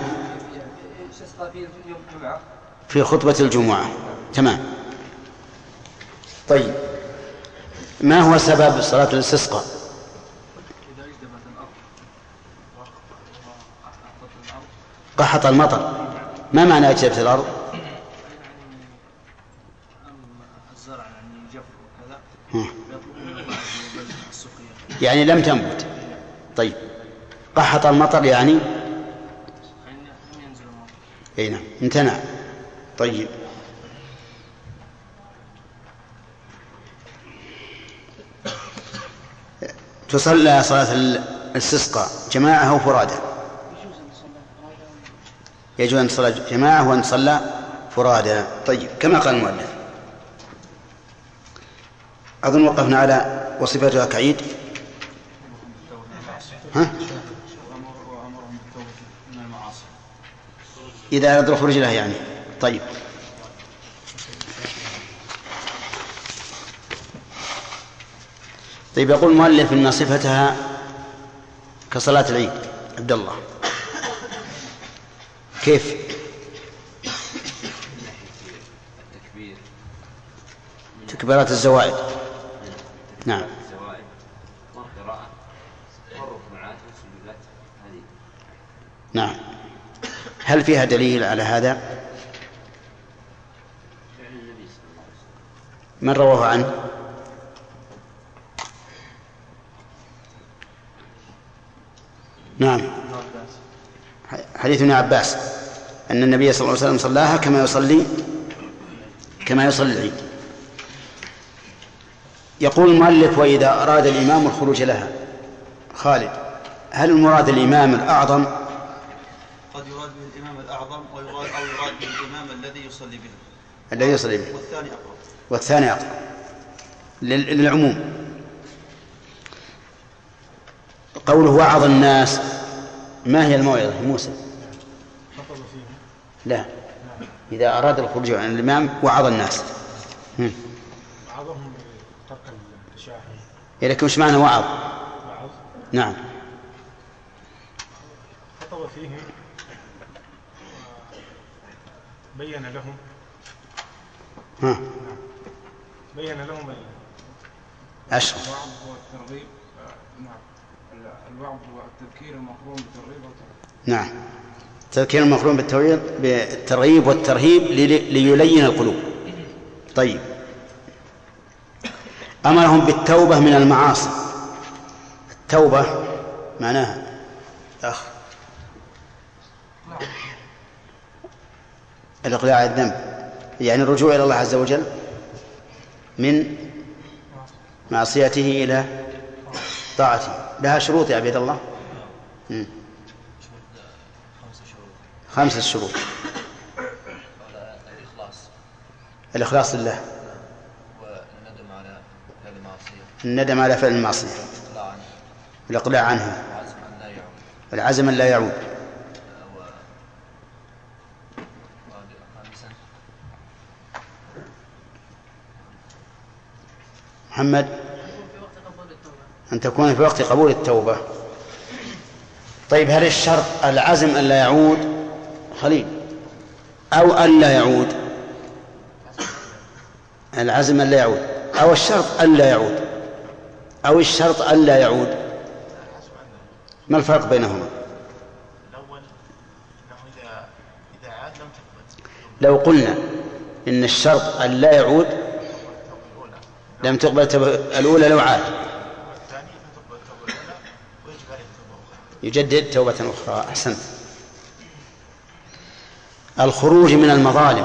في خطبة الجمعة. تمام. طيب، ما هو سبب صلاة الاستسقاء؟ قحط المطر. ما معنى أجدبت الأرض؟ يعني لم تنبت. طيب، قحط المطر يعني اي نعم امتنع. طيب، تصلى صلاة الاستسقاء جماعة أو فرادى؟ يجوز أن تصلى جماعة وأن تصلى فرادى. طيب، كما قال المؤلف. أظن وقفنا على وصفتها كعيد. ها؟ إذا أراد الخروج لها يعني. طيب، طيب يقول المؤلف إن صفتها كصلاة العيد. عبد الله، كيف؟ تكبيرات الزوائد. نعم. نعم. هل فيها دليل على هذا؟ من رواه عنه؟ نعم، حديث ابن عباس أن النبي صلى الله عليه وسلم صلاها كما يصلي كما يصلي العيد. يقول المؤلف: وإذا أراد الإمام الخروج لها. خالد، هل المراد الإمام الأعظم أعظم أو يراد بالإمام الذي يصلي به الذي يصلي به والثاني أقرب والثاني أقرب للعموم. قوله وعظ الناس، ما هي الموعظة موسى؟ لا، إذا أراد الخروج عن الإمام وعظ الناس. وعظهم بترك التشاحن. لكن وش معنى وعظ؟ وعظ؟ نعم. خطب فيهم بين لهم. ها. بين لهم أشرف. الوعظ والترغيب. نعم. الوعظ والتذكير المقرون بالترغيب والترهيب. نعم. التذكير المقرون بالترغيب والترهيب ليلين القلوب. طيب. أمرهم بالتوبة من المعاصي. التوبة معناها أخ الإقلاع عن الذنب، يعني الرجوع إلى الله عز وجل من معصيته إلى طاعته. لها شروط يا عبيد الله؟ مم. خمسة شروط. الإخلاص الإخلاص لله، والندم على فعل المعصية، الندم على فعل المعصية، الإقلاع عنها، العزم أن لا يعود. محمد أن تكون في وقت قبول التوبة. طيب، هل الشرط العزم أن لا يعود خليل أو أن لا يعود؟ العزم أن لا يعود أو الشرط أن لا يعود أو الشرط أن لا يعود؟ ما الفرق بينهما؟ لو قلنا إن الشرط أن لا يعود لم تقبل الأولى لو عاد، يجدد توبة أخرى. أحسنت. الخروج من المظالم.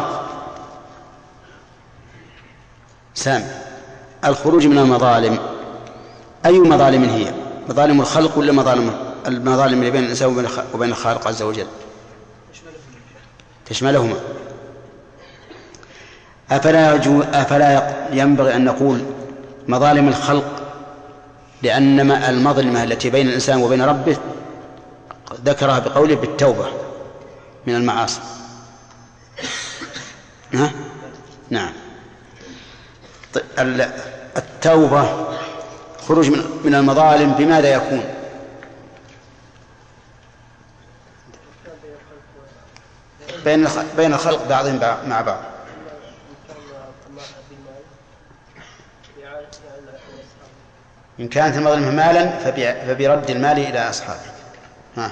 سام، الخروج من المظالم أي مظالم هي؟ مظالم الخلق ولا مظالم المظالم اللي بين الإنسان وبين الخالق عز وجل؟ تشملهما. أفلا, أفلا ينبغي أن نقول مظالم الخلق، لأن المظلمة التي بين الإنسان وبين ربه ذكرها بقوله بالتوبة من المعاصي. ها؟ نعم. التوبة خروج من المظالم بماذا يكون؟ بين الخلق بعضهم مع بعض. إن كانت المظلمة مالا فبرد المال إلى أصحابه. ها.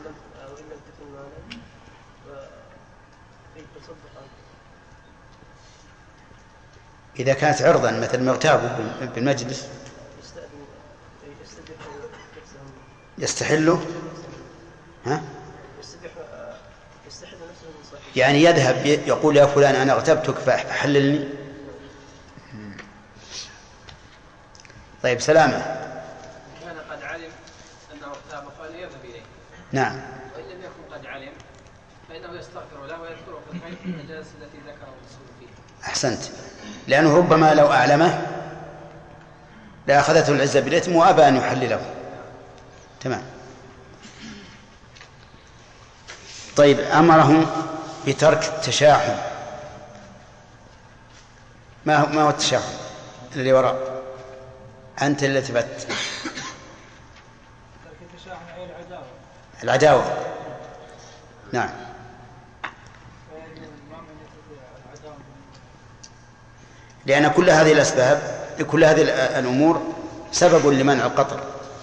إذا كانت عرضا مثل مغتابه بالمجلس يستحله، ها؟ يعني يذهب يقول يا فلان أنا اغتبتك فحللني. طيب، سلامة. كان قد علم أنه اغتاب فليذهب إليه. نعم. وإن لم يكن قد علم فإنه يستغفر له ويذكره في الخير المجالس التي ذكره الرسول فيها. أحسنت، لأنه ربما لو أعلمه لأخذته العزة بالإثم وأبى أن يحلله. تمام. طيب، أمرهم بترك التشاحن. ما هو ما هو التشاحن اللي وراء؟ أنت اللي ثبت. ترك التشاحن أي العداوة. العداوة. نعم. لأن كل هذه الأسباب كل هذه الأمور سبب لمنع القطر.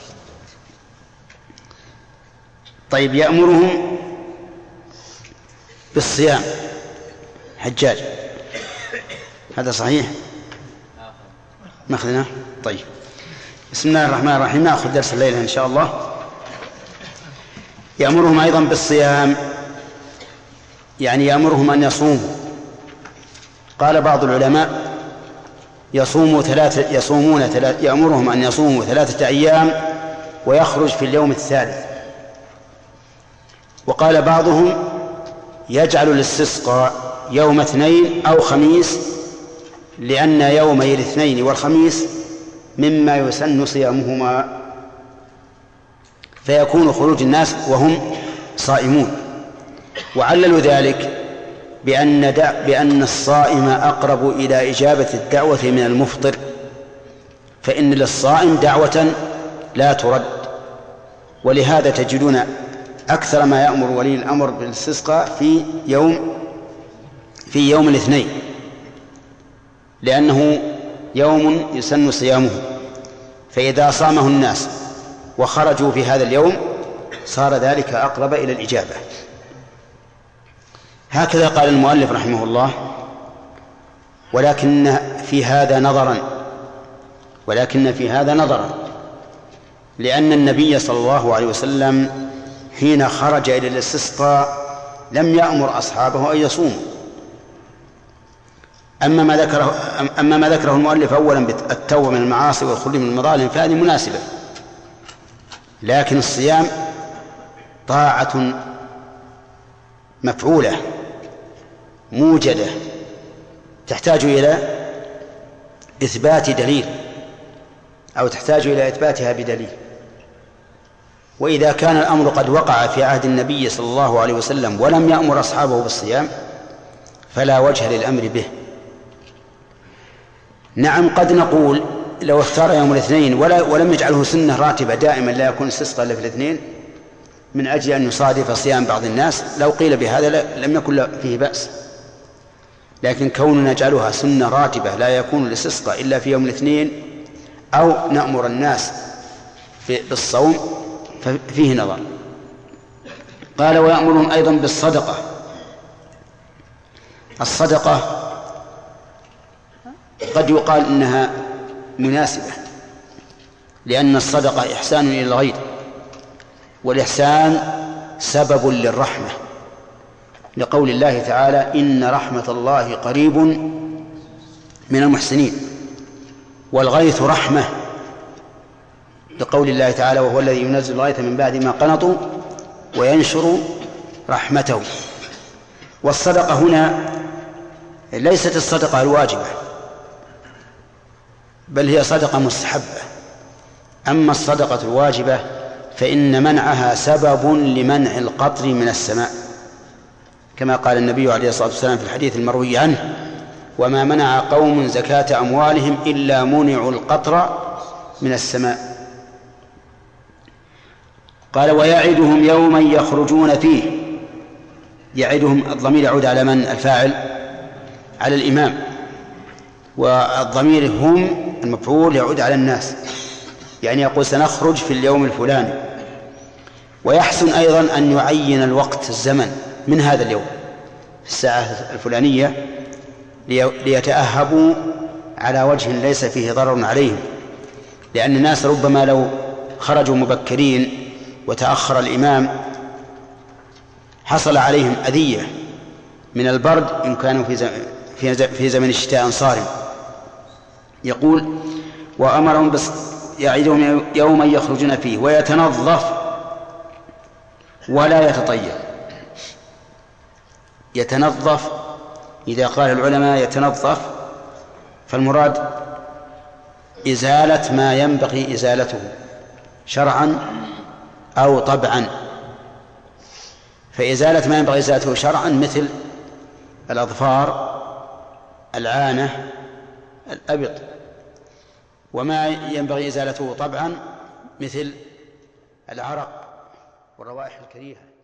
طيب، يأمرهم بالصيام. حجاج، هذا صحيح؟ ماخذنا. طيب، بسم الله الرحمن الرحيم. نأخذ درس الليلة إن شاء الله. يأمرهم أيضا بالصيام، يعني يأمرهم أن يصوموا. قال بعض العلماء يصوموا ثلاثة يصومون ثلاثة يأمرهم أن يصوموا ثلاثة أيام ويخرج في اليوم الثالث. وقال بعضهم يجعل الاستسقاء يوم اثنين أو خميس، لأن يومي الاثنين والخميس مما يسن صيامهما، فيكون خروج الناس وهم صائمون. وعللوا ذلك بأن, بأن الصائم أقرب إلى إجابة الدعوة من المفطر، فإن للصائم دعوة لا ترد. ولهذا تجدون أكثر ما يأمر ولي الأمر بالاستسقاء في يوم في يوم الاثنين، لأنه يوم يسن صيامه، فإذا صامه الناس وخرجوا في هذا اليوم صار ذلك أقرب إلى الإجابة. هكذا قال المؤلف رحمه الله. ولكن في هذا نظرا ولكن في هذا نظرا لأن النبي صلى الله عليه وسلم حين خرج إلى الاستسقاء لم يأمر أصحابه أن يصوموا. أما ما ذكره أما ما ذكره المؤلف أولا بالتوبة من المعاصي والخلود من المظالم فهذه مناسبة، لكن الصيام طاعة مفعولة موجدة تحتاج إلى إثبات دليل أو تحتاج إلى إثباتها بدليل. وإذا كان الأمر قد وقع في عهد النبي صلى الله عليه وسلم ولم يأمر أصحابه بالصيام فلا وجه للأمر به. نعم، قد نقول لو اختار يوم الاثنين ولا ولم يجعله سنة راتبة دائما لا يكون استسقى إلا في الاثنين من أجل أن يصادف صيام بعض الناس، لو قيل بهذا لم يكن فيه بأس. لكن كوننا نجعلها سنة راتبة لا يكون الاستسقاء إلا في يوم الاثنين أو نأمر الناس بالصوم ففيه نظر. قال ويأمرهم أيضا بالصدقة. الصدقة قد يقال إنها مناسبة، لأن الصدقة إحسان إلى الغير، والإحسان سبب للرحمة، لقول الله تعالى إن رحمة الله قريب من المحسنين، والغيث رحمة، لقول الله تعالى وهو الذي ينزل الغيث من بعد ما قنطوا وينشر رحمته. والصدقة هنا ليست الصدقة الواجبة بل هي صدقة مستحبة. أما الصدقة الواجبة فإن منعها سبب لمنع القطر من السماء، كما قال النبي عليه الصلاة والسلام في الحديث المروي عنه وما منع قوم زكاة أموالهم إلا منعوا القطر من السماء. قال ويعدهم يوما يخرجون فيه. يعدهم الضمير يعود على من؟ الفاعل على الإمام، والضمير هم المفعول يعود على الناس، يعني يقول سنخرج في اليوم الفلاني. ويحسن أيضا أن يعين الوقت الزمن من هذا اليوم الساعة الفلانية ليتأهبوا على وجه ليس فيه ضرر عليهم، لأن الناس ربما لو خرجوا مبكرين وتأخر الإمام حصل عليهم أذية من البرد إن كانوا في زمن الشتاء صارم. يقول وأمرهم بس يعيدهم يوما يخرجون فيه ويتنظف ولا يتطيب. يتنظف إذا قال العلماء يتنظف فالمراد إزالة ما ينبغي إزالته شرعا أو طبعا. فإزالة ما ينبغي إزالته شرعا مثل الأظفار، العانة، الأبط، وما ينبغي إزالته طبعا مثل العرق والروائح الكريهة.